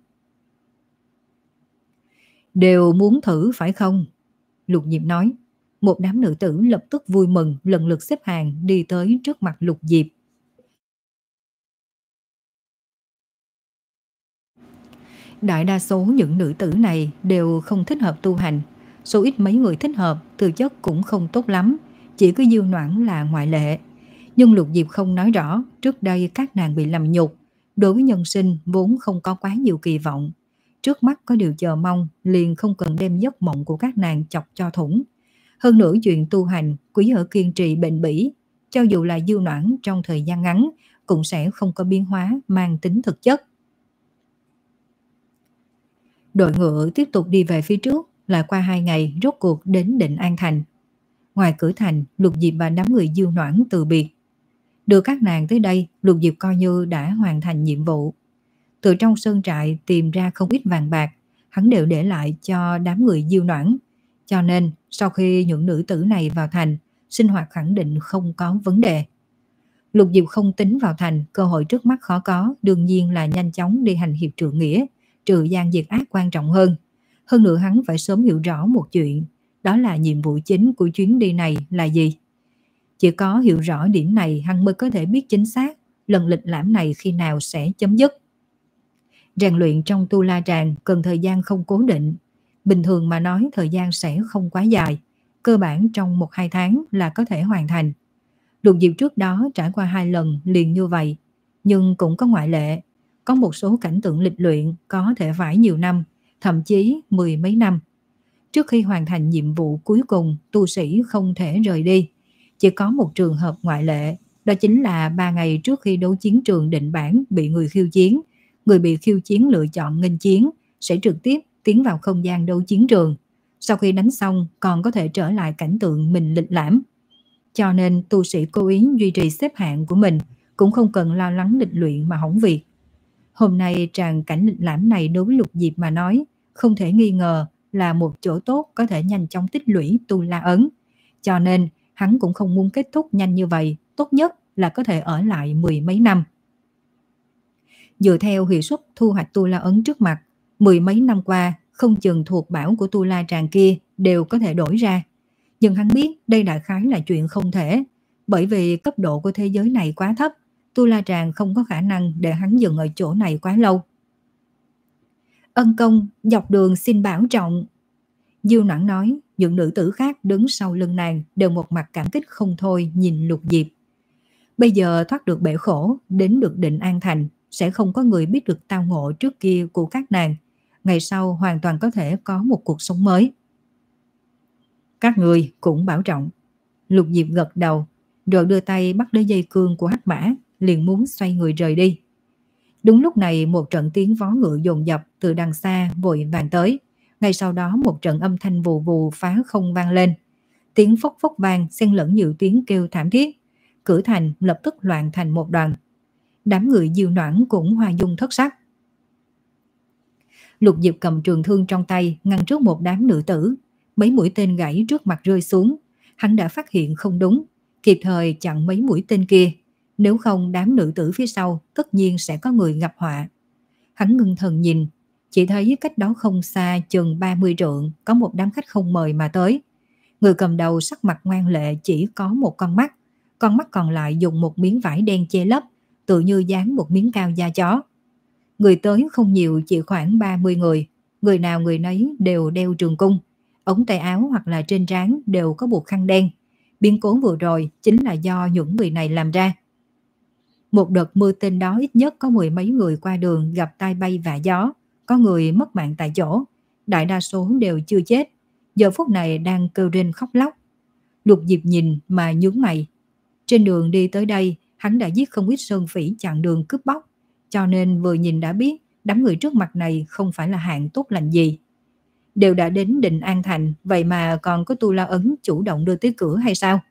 Đều muốn thử phải không? Lục Diệp nói. Một đám nữ tử lập tức vui mừng, lần lượt xếp hàng đi tới trước mặt Lục Diệp. Đại đa số những nữ tử này đều không thích hợp tu hành, số ít mấy người thích hợp, tư chất cũng không tốt lắm, chỉ có Dư Noãn là ngoại lệ. Nhưng Lục Diệp không nói rõ, trước đây các nàng bị làm nhục, đối với nhân sinh vốn không có quá nhiều kỳ vọng. Trước mắt có điều chờ mong, liền không cần đem giấc mộng của các nàng chọc cho thủng. Hơn nữa chuyện tu hành, quý ở kiên trì bền bỉ, cho dù là Dư Noãn trong thời gian ngắn, cũng sẽ không có biến hóa mang tính thực chất. Đội ngựa tiếp tục đi về phía trước, lại qua hai ngày rốt cuộc đến Định An Thành. Ngoài cửa thành, Lục Diệp và đám người Dư Noãn từ biệt. Đưa các nàng tới đây, Lục Diệp coi như đã hoàn thành nhiệm vụ. Từ trong sơn trại tìm ra không ít vàng bạc, hắn đều để lại cho đám người Dư Noãn. Cho nên, sau khi những nữ tử này vào thành, sinh hoạt khẳng định không có vấn đề. Lục Diệp không tính vào thành, cơ hội trước mắt khó có, đương nhiên là nhanh chóng đi hành hiệp trượng nghĩa, trừ gian diệt ác quan trọng hơn. Hơn nữa hắn phải sớm hiểu rõ một chuyện, đó là nhiệm vụ chính của chuyến đi này là gì. Chỉ có hiểu rõ điểm này hắn mới có thể biết chính xác lần lịch lãm này khi nào sẽ chấm dứt. Rèn luyện trong tu la tràng cần thời gian không cố định. Bình thường mà nói thời gian sẽ không quá dài, cơ bản trong một hai tháng là có thể hoàn thành. Lục Diệp trước đó trải qua hai lần liền như vậy, nhưng cũng có ngoại lệ. Có một số cảnh tượng lịch luyện có thể phải nhiều năm, thậm chí mười mấy năm. Trước khi hoàn thành nhiệm vụ cuối cùng, tu sĩ không thể rời đi. Chỉ có một trường hợp ngoại lệ, đó chính là ba ngày trước khi đấu chiến trường định bản bị người khiêu chiến. Người bị khiêu chiến lựa chọn nghênh chiến, sẽ trực tiếp tiến vào không gian đấu chiến trường. Sau khi đánh xong còn có thể trở lại cảnh tượng mình lịch lãm. Cho nên tu sĩ cố ý duy trì xếp hạng của mình, cũng không cần lo lắng lịch luyện mà hỏng việc. Hôm nay tràng cảnh lịch lãm này đối với Lục Diệp mà nói, không thể nghi ngờ là một chỗ tốt có thể nhanh chóng tích lũy tu la ấn. Cho nên hắn cũng không muốn kết thúc nhanh như vậy, tốt nhất là có thể ở lại mười mấy năm. Dựa theo hiệu suất thu hoạch tu la ấn trước mặt, mười mấy năm qua không chừng thuộc bảo của tu la tràng kia đều có thể đổi ra. Nhưng hắn biết đây đại khái là chuyện không thể, bởi vì cấp độ của thế giới này quá thấp, tu la tràng không có khả năng để hắn dừng ở chỗ này quá lâu. Ân công, dọc đường xin bảo trọng. Dư Noãn nói, những nữ tử khác đứng sau lưng nàng đều một mặt cảm kích không thôi nhìn Lục Diệp. Bây giờ thoát được bể khổ, đến được Định An Thành, sẽ không có người biết được tao ngộ trước kia của các nàng. Ngày sau hoàn toàn có thể có một cuộc sống mới. Các người cũng bảo trọng. Lục Diệp gật đầu, rồi đưa tay bắt lấy dây cương của hắc mã, liền muốn xoay người rời đi. Đúng lúc này một trận tiếng vó ngựa dồn dập từ đằng xa vội vàng tới. Ngay sau đó một trận âm thanh vù vù phá không vang lên. Tiếng phốc phốc vang xen lẫn nhiều tiếng kêu thảm thiết. Cửa thành lập tức loạn thành một đoàn. Đám người Dư Noãn cũng hoa dung thất sắc. Lục Diệp cầm trường thương trong tay ngăn trước một đám nữ tử. Mấy mũi tên gãy trước mặt rơi xuống. Hắn đã phát hiện không đúng, kịp thời chặn mấy mũi tên kia. Nếu không đám nữ tử phía sau tất nhiên sẽ có người gặp họa. Hắn ngưng thần nhìn, chỉ thấy cách đó không xa chừng ba mươi trượng có một đám khách không mời mà tới. Người cầm đầu sắc mặt ngoan lệ chỉ có một con mắt, con mắt còn lại dùng một miếng vải đen che lấp, tự như dán một miếng cao da chó. Người tới không nhiều, chỉ khoảng ba mươi người, người nào người nấy đều đeo trường cung, ống tay áo hoặc là trên trán đều có buộc khăn đen. Biến cố vừa rồi chính là do những người này làm ra. Một đợt mưa tên đó ít nhất có mười mấy người qua đường gặp tai bay vạ gió, có người mất mạng tại chỗ, đại đa số đều chưa chết, giờ phút này đang kêu rên khóc lóc. Lục Diệp nhìn mà nhướng mày. Trên đường đi tới đây, hắn đã giết không ít sơn phỉ chặn đường cướp bóc, cho nên vừa nhìn đã biết đám người trước mặt này không phải là hạng tốt lành gì. Đều đã đến Định An Thành, vậy mà còn có Tu La Ấn chủ động đưa tới cửa hay sao?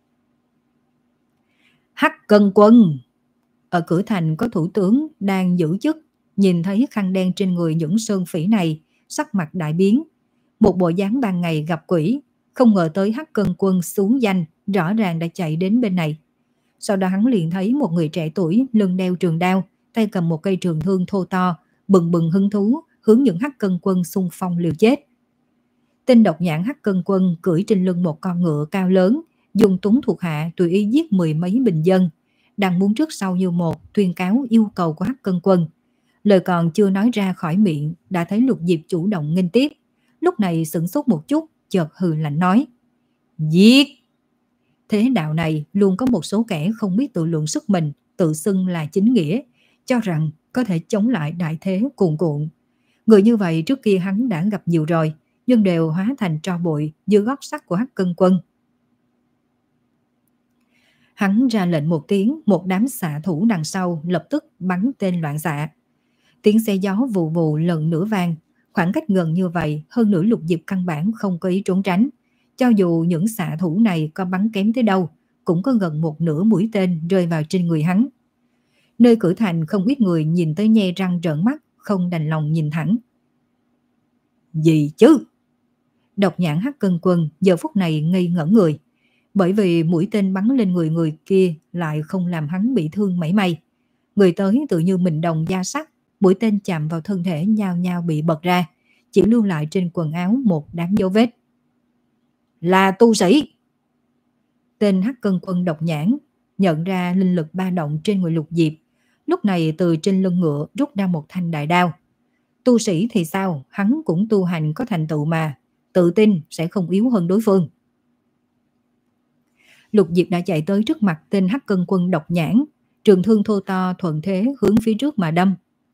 Hắc Cân Quân! Ở cửa thành có thủ tướng đang giữ chức, nhìn thấy khăn đen trên người những sơn phỉ này, sắc mặt đại biến. Một bộ dáng ban ngày gặp quỷ, không ngờ tới Hắc Cân Quân xuống danh, rõ ràng đã chạy đến bên này. Sau đó hắn liền thấy một người trẻ tuổi lưng đeo trường đao, tay cầm một cây trường thương thô to, bừng bừng hứng thú hướng những Hắc Cân Quân xung phong liều chết. Tên độc nhãn Hắc Cân Quân cưỡi trên lưng một con ngựa cao lớn, dùng túng thuộc hạ tùy ý giết mười mấy bình dân, đang muốn trước sau như một tuyên cáo yêu cầu của Hắc Cân Quân. Lời còn chưa nói ra khỏi miệng đã thấy Lục Diệp chủ động nghênh tiếp. Lúc này sửng sốt một chút, chợt hừ lạnh nói: giết! Thế đạo này luôn có một số kẻ không biết tự lượng sức mình, tự xưng là chính nghĩa, cho rằng có thể chống lại đại thế cuồn cuộn. Người như vậy trước kia hắn đã gặp nhiều rồi, nhưng đều hóa thành tro bụi dưới gót sắt của Hắc Cân Quân. Hắn ra lệnh một tiếng, một đám xạ thủ đằng sau lập tức bắn tên loạn xạ. Tiếng xe gió vù vù lần nữa vang, khoảng cách gần như vậy, hơn nữa Lục Diệp căn bản không có ý trốn tránh. Cho dù những xạ thủ này có bắn kém tới đâu, cũng có gần một nửa mũi tên rơi vào trên người hắn. Nơi cửa thành không ít người nhìn tới nhe răng trợn mắt, không đành lòng nhìn thẳng. Gì chứ? Độc nhãn Hắc Cân Quân giờ phút này ngây ngẩn người, bởi vì mũi tên bắn lên người người kia lại không làm hắn bị thương mảy may. Người tới tự như mình đồng da sắt, mũi tên chạm vào thân thể nhao nhao bị bật ra, chỉ lưu lại trên quần áo một đám dấu vết. Là tu sĩ! Tên Hắc Cân Quân độc nhãn nhận ra linh lực ba động trên người Lục Diệp, lúc này từ trên lưng ngựa rút ra một thanh đại đao. Tu sĩ thì sao, hắn cũng tu hành có thành tựu mà, tự tin sẽ không yếu hơn đối phương. Lục Diệp đã chạy tới trước mặt tên Hắc Cân Quân độc nhãn, trường thương thô to thuận thế hướng phía trước mà đâm.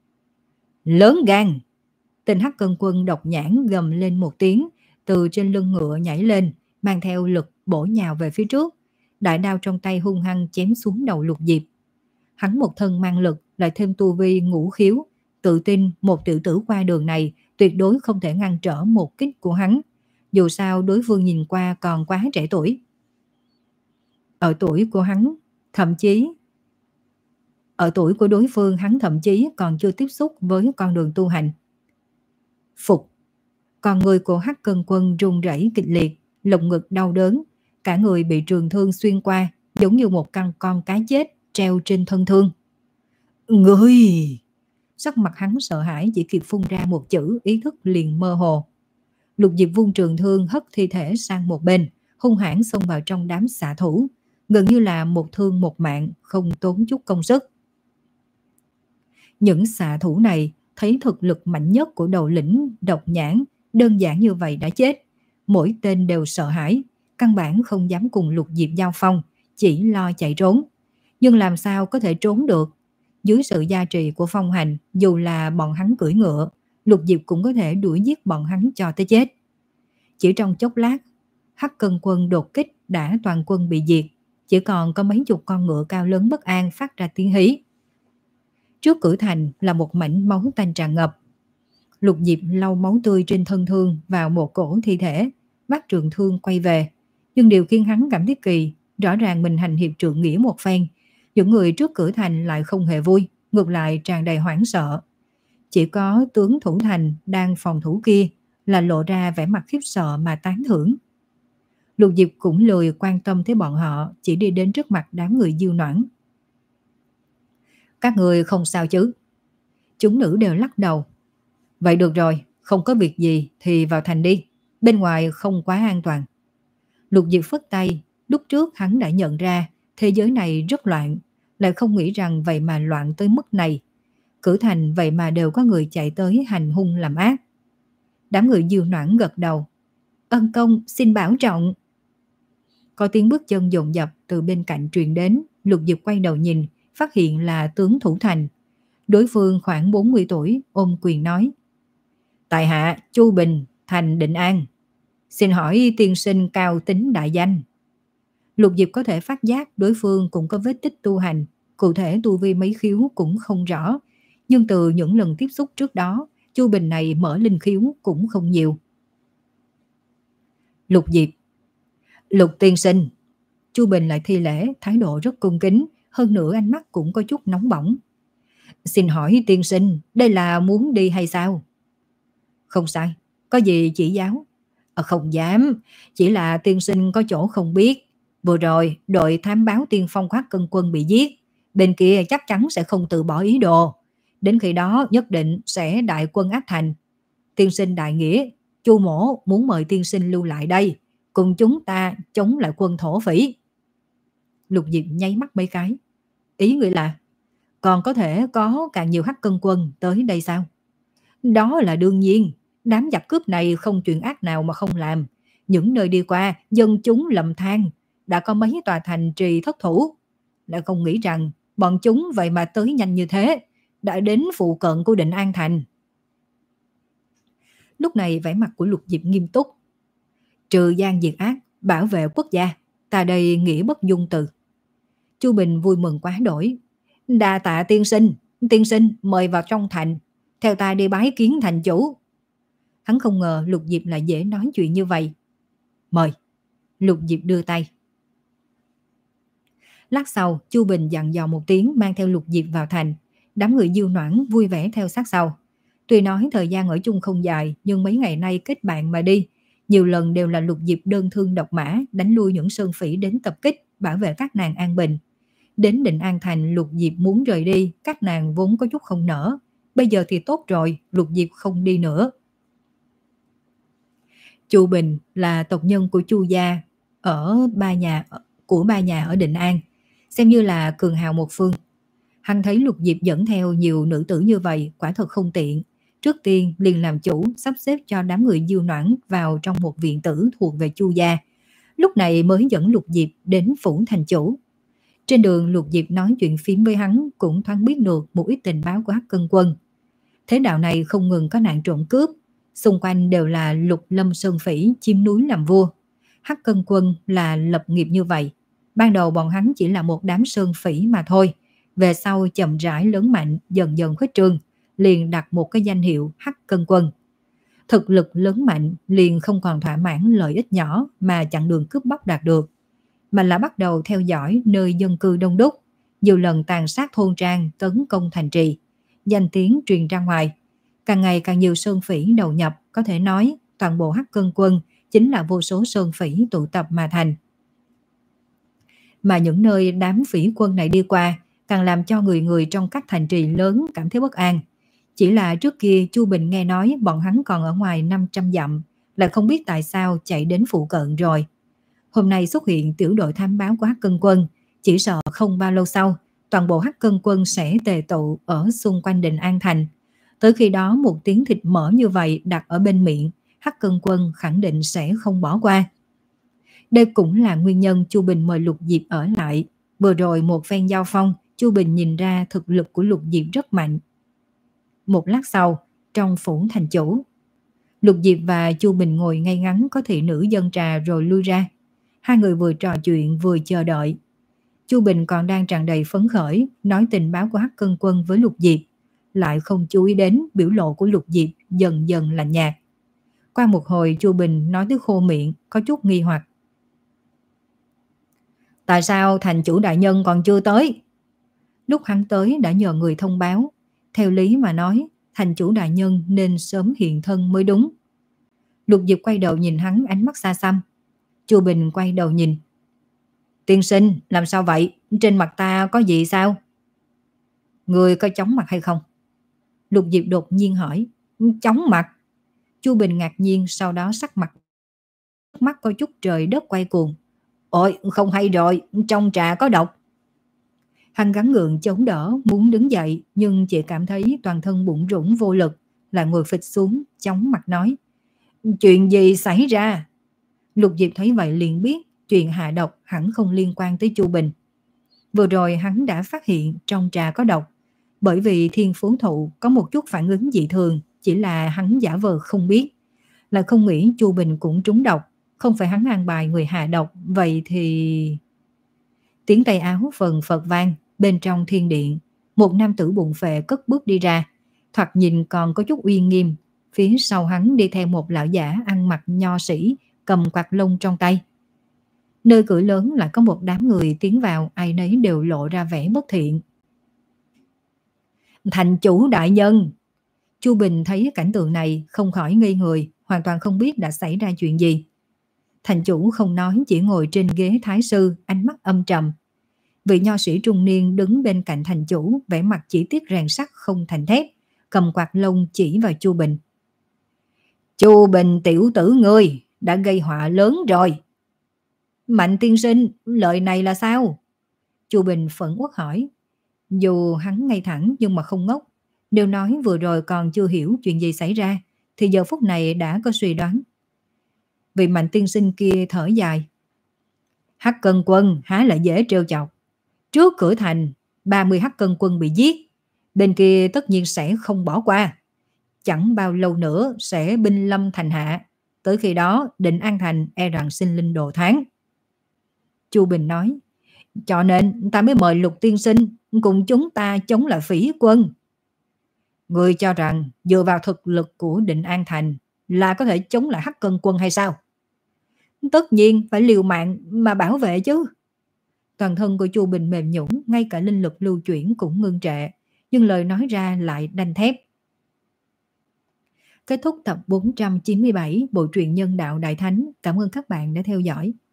Lớn gan! Tên Hắc Cân Quân độc nhãn gầm lên một tiếng, từ trên lưng ngựa nhảy lên, mang theo lực bổ nhào về phía trước. Đại đao trong tay hung hăng chém xuống đầu Lục Diệp. Hắn một thân mang lực, lại thêm tu vi ngũ khiếu, tự tin một tiểu tử qua đường này tuyệt đối không thể ngăn trở một kích của hắn. Dù sao đối phương nhìn qua còn quá trẻ tuổi. Ở tuổi của hắn, thậm chí Ở tuổi của đối phương hắn thậm chí còn chưa tiếp xúc với con đường tu hành. Phục! Còn người của Hắc Cân Quân run rẩy kịch liệt, lồng ngực đau đớn, cả người bị trường thương xuyên qua, giống như một căn con cá chết treo trên thân thương. Người! Sắc mặt hắn sợ hãi, chỉ kịp phun ra một chữ, ý thức liền mơ hồ. Lục Diệp vung trường thương hất thi thể sang một bên, hung hãn xông vào trong đám xạ thủ, gần như là một thương một mạng, không tốn chút công sức. Những xạ thủ này thấy thực lực mạnh nhất của đầu lĩnh độc nhãn đơn giản như vậy đã chết, mỗi tên đều sợ hãi, căn bản không dám cùng Lục Diệp giao phong, chỉ lo chạy trốn. Nhưng làm sao có thể trốn được? Dưới sự gia trì của phong hành, dù là bọn hắn cưỡi ngựa, Lục Diệp cũng có thể đuổi giết bọn hắn cho tới chết. Chỉ trong chốc lát, Hắc Cân Quân đột kích đã toàn quân bị diệt, chỉ còn có mấy chục con ngựa cao lớn bất an phát ra tiếng hí. Trước cửa thành là một mảnh máu tanh tràn ngập. Lục Diệp lau máu tươi trên thân thương vào một cổ thi thể, bắt trường thương quay về. Nhưng điều khiến hắn cảm thấy kỳ, rõ ràng mình hành hiệp trượng nghĩa một phen, những người trước cửa thành lại không hề vui, ngược lại tràn đầy hoảng sợ. Chỉ có tướng thủ thành đang phòng thủ kia là lộ ra vẻ mặt khiếp sợ mà tán thưởng. Lục Diệp cũng lười quan tâm tới bọn họ, chỉ đi đến trước mặt đám người Diêu Noãn. Các người không sao chứ? Chúng nữ đều lắc đầu. Vậy được rồi, không có việc gì thì vào thành đi, bên ngoài không quá an toàn. Lục Diệp phất tay, lúc trước hắn đã nhận ra thế giới này rất loạn, lại không nghĩ rằng vậy mà loạn tới mức này. Cử thành vậy mà đều có người chạy tới hành hung làm ác. Đám người Diêu Noãn gật đầu. Ân công xin bảo trọng. Có tiếng bước chân dồn dập từ bên cạnh truyền đến. Lục Diệp quay đầu nhìn, phát hiện là tướng Thủ Thành. Đối phương khoảng bốn mươi tuổi, ôm quyền nói: Tại hạ Chu Bình, thành Định An. Xin hỏi tiên sinh cao tính đại danh. Lục Diệp có thể phát giác đối phương cũng có vết tích tu hành, cụ thể tu vi mấy khiếu cũng không rõ, nhưng từ những lần tiếp xúc trước đó, Chu Bình này mở linh khiếu cũng không nhiều. Lục Diệp. Lục tiên sinh. Chu Bình lại thi lễ, thái độ rất cung kính, hơn nữa ánh mắt cũng có chút nóng bỏng. Xin hỏi tiên sinh, đây là muốn đi hay sao? Không sai, có gì chỉ giáo? À, không dám, chỉ là tiên sinh có chỗ không biết. Vừa rồi, đội thám báo tiên phong Hoắc Cân Quân bị giết, bên kia chắc chắn sẽ không từ bỏ ý đồ. Đến khi đó nhất định sẽ đại quân áp thành. Tiên sinh đại nghĩa, Chu mỗ muốn mời tiên sinh lưu lại đây, cùng chúng ta chống lại quân thổ phỉ. Lục Diệp nháy mắt mấy cái. Ý người là, còn có thể có càng nhiều Hắc Cân Quân tới đây sao? Đó là đương nhiên, đám giặc cướp này không chuyện ác nào mà không làm. Những nơi đi qua, dân chúng lầm than, đã có mấy tòa thành trì thất thủ. Đã không nghĩ rằng bọn chúng vậy mà tới nhanh như thế, đã đến phụ cận của Định An Thành. Lúc này vẻ mặt của Lục Diệp nghiêm túc. Trừ gian diệt ác, bảo vệ quốc gia, ta đây nghĩa bất dung từ. Chu Bình vui mừng quá đổi. Đa tạ tiên sinh, tiên sinh mời vào trong thành, theo ta đi bái kiến thành chủ. Hắn không ngờ Lục Diệp lại dễ nói chuyện như vậy. Mời. Lục Diệp đưa tay. Lát sau, Chu Bình dặn dò một tiếng mang theo Lục Diệp vào thành. Đám người Diêu Noãn vui vẻ theo sát sau. Tuy nói thời gian ở chung không dài, nhưng mấy ngày nay kết bạn mà đi. Nhiều lần đều là Lục Diệp đơn thương độc mã, đánh lui những sơn phỉ đến tập kích, bảo vệ các nàng an bình. Đến Định An Thành, Lục Diệp muốn rời đi, các nàng vốn có chút không nỡ. Bây giờ thì tốt rồi, Lục Diệp không đi nữa. Chu Bình là tộc nhân của Chu gia ở ba nhà của ba nhà ở Định An, xem như là cường hào một phương. Hắn thấy Lục Diệp dẫn theo nhiều nữ tử như vậy, quả thật không tiện. Trước tiên liền làm chủ, sắp xếp cho đám người Diêu Noãn vào trong một viện tử thuộc về Chu gia. Lúc này mới dẫn Lục Diệp đến phủ thành chủ. Trên đường Lục Diệp nói chuyện phím với hắn, cũng thoáng biết được một ít tình báo của Hắc Cân Quân. Thế đạo này không ngừng có nạn trộm cướp, xung quanh đều là lục lâm sơn phỉ chiếm núi làm vua. Hắc Cân Quân là lập nghiệp như vậy. Ban đầu bọn hắn chỉ là một đám sơn phỉ mà thôi. Về sau chậm rãi lớn mạnh, dần dần khuếch trương, liền đặt một cái danh hiệu Hắc Cân Quân. Thực lực lớn mạnh liền không còn thỏa mãn lợi ích nhỏ mà chặn đường cướp bóc đạt được, mà là bắt đầu theo dõi nơi dân cư đông đúc, nhiều lần tàn sát thôn trang, tấn công thành trì. Danh tiếng truyền ra ngoài, càng ngày càng nhiều sơn phỉ đầu nhập, có thể nói toàn bộ Hắc Cân Quân chính là vô số sơn phỉ tụ tập mà thành. Mà những nơi đám phỉ quân này đi qua, càng làm cho người người trong các thành trì lớn cảm thấy bất an. Chỉ là trước kia Chu Bình nghe nói bọn hắn còn ở ngoài năm trăm dặm, lại không biết tại sao chạy đến phụ cận rồi. Hôm nay xuất hiện tiểu đội thám báo của Hắc Cân Quân, chỉ sợ không bao lâu sau, toàn bộ Hắc Cân Quân sẽ tề tụ ở xung quanh Định An Thành. Tới khi đó một tiếng thịt mỡ như vậy đặt ở bên miệng, Hắc Cân Quân khẳng định sẽ không bỏ qua. Đây cũng là nguyên nhân Chu Bình mời Lục Diệp ở lại. Vừa rồi một phen giao phong, Chu Bình nhìn ra thực lực của Lục Diệp rất mạnh. Một lát sau, trong phủ thành chủ, Lục Diệp và Chu Bình ngồi ngay ngắn có thị nữ dâng trà rồi lui ra. Hai người vừa trò chuyện vừa chờ đợi. Chu Bình còn đang tràn đầy phấn khởi nói tình báo của Hắc Cân Quân với Lục Diệp, lại không chú ý đến biểu lộ của Lục Diệp dần dần lạnh nhạt. Qua một hồi Chu Bình nói tới khô miệng, có chút nghi hoặc. Tại sao thành chủ đại nhân còn chưa tới? Lúc hắn tới đã nhờ người thông báo. Theo lý mà nói, thành chủ đại nhân nên sớm hiện thân mới đúng. Lục Diệp quay đầu nhìn hắn, ánh mắt xa xăm. Chu Bình quay đầu nhìn. Tiên sinh, làm sao vậy? Trên mặt ta có gì sao? Người có chóng mặt hay không? Lục Diệp đột nhiên hỏi. Chóng mặt? Chu Bình ngạc nhiên, sau đó sắc mặt mắt có chút trời đất quay cuồng. Ôi, không hay rồi, trong trà có độc. Hắn gắng gượng chống đỡ, muốn đứng dậy, nhưng chỉ cảm thấy toàn thân bủn rủn vô lực, lại ngồi phịch xuống, chóng mặt nói. Chuyện gì xảy ra? Lục Diệp thấy vậy liền biết chuyện hạ độc hẳn không liên quan tới Chu Bình. Vừa rồi hắn đã phát hiện trong trà có độc, bởi vì Thiên Phú Thụ có một chút phản ứng dị thường, chỉ là hắn giả vờ không biết. Lại không nghĩ Chu Bình cũng trúng độc, không phải hắn an bài người hạ độc, vậy thì... Tiếng tay áo phần phật vang, bên trong thiên điện, một nam tử bụng phệ cất bước đi ra, thoạt nhìn còn có chút uy nghiêm. Phía sau hắn đi theo một lão giả ăn mặc nho sĩ, cầm quạt lông trong tay. Nơi cửa lớn lại có một đám người tiến vào, ai nấy đều lộ ra vẻ bất thiện. Thành chủ đại nhân! Chu Bình thấy cảnh tượng này không khỏi ngây người, hoàn toàn không biết đã xảy ra chuyện gì. Thành chủ không nói, chỉ ngồi trên ghế thái sư, ánh mắt âm trầm. Vị nho sĩ trung niên đứng bên cạnh thành chủ, vẻ mặt chỉ tiếc rèn sắt không thành thép, cầm quạt lông chỉ vào Chu Bình. Chu Bình tiểu tử ngươi đã gây họa lớn rồi. Mạnh tiên sinh, lời này là sao? Chu Bình phẫn uất hỏi. Dù hắn ngay thẳng nhưng mà không ngốc. Nếu nói vừa rồi còn chưa hiểu chuyện gì xảy ra, thì giờ phút này đã có suy đoán. Vị Mạnh tiên sinh kia thở dài. Hắc Cân Quân há là dễ trêu chọc. Trước cửa thành, ba mươi Hắc Cân Quân bị giết. Bên kia tất nhiên sẽ không bỏ qua. Chẳng bao lâu nữa sẽ binh lâm thành hạ. Tới khi đó Định An Thành e rằng sinh linh đồ tháng. Chu Bình nói. Cho nên ta mới mời Lục tiên sinh cùng chúng ta chống lại Phỉ quân. Người cho rằng dựa vào thực lực của Định An Thành là có thể chống lại Hắc Cân Quân hay sao? Tất nhiên phải liều mạng mà bảo vệ chứ. Toàn thân của Chu Bình mềm nhũn, ngay cả linh lực lưu chuyển cũng ngưng trệ, nhưng lời nói ra lại đanh thép. Kết thúc tập bốn trăm chín mươi bảy bộ truyện Nhân Đạo Đại Thánh. Cảm ơn các bạn đã theo dõi.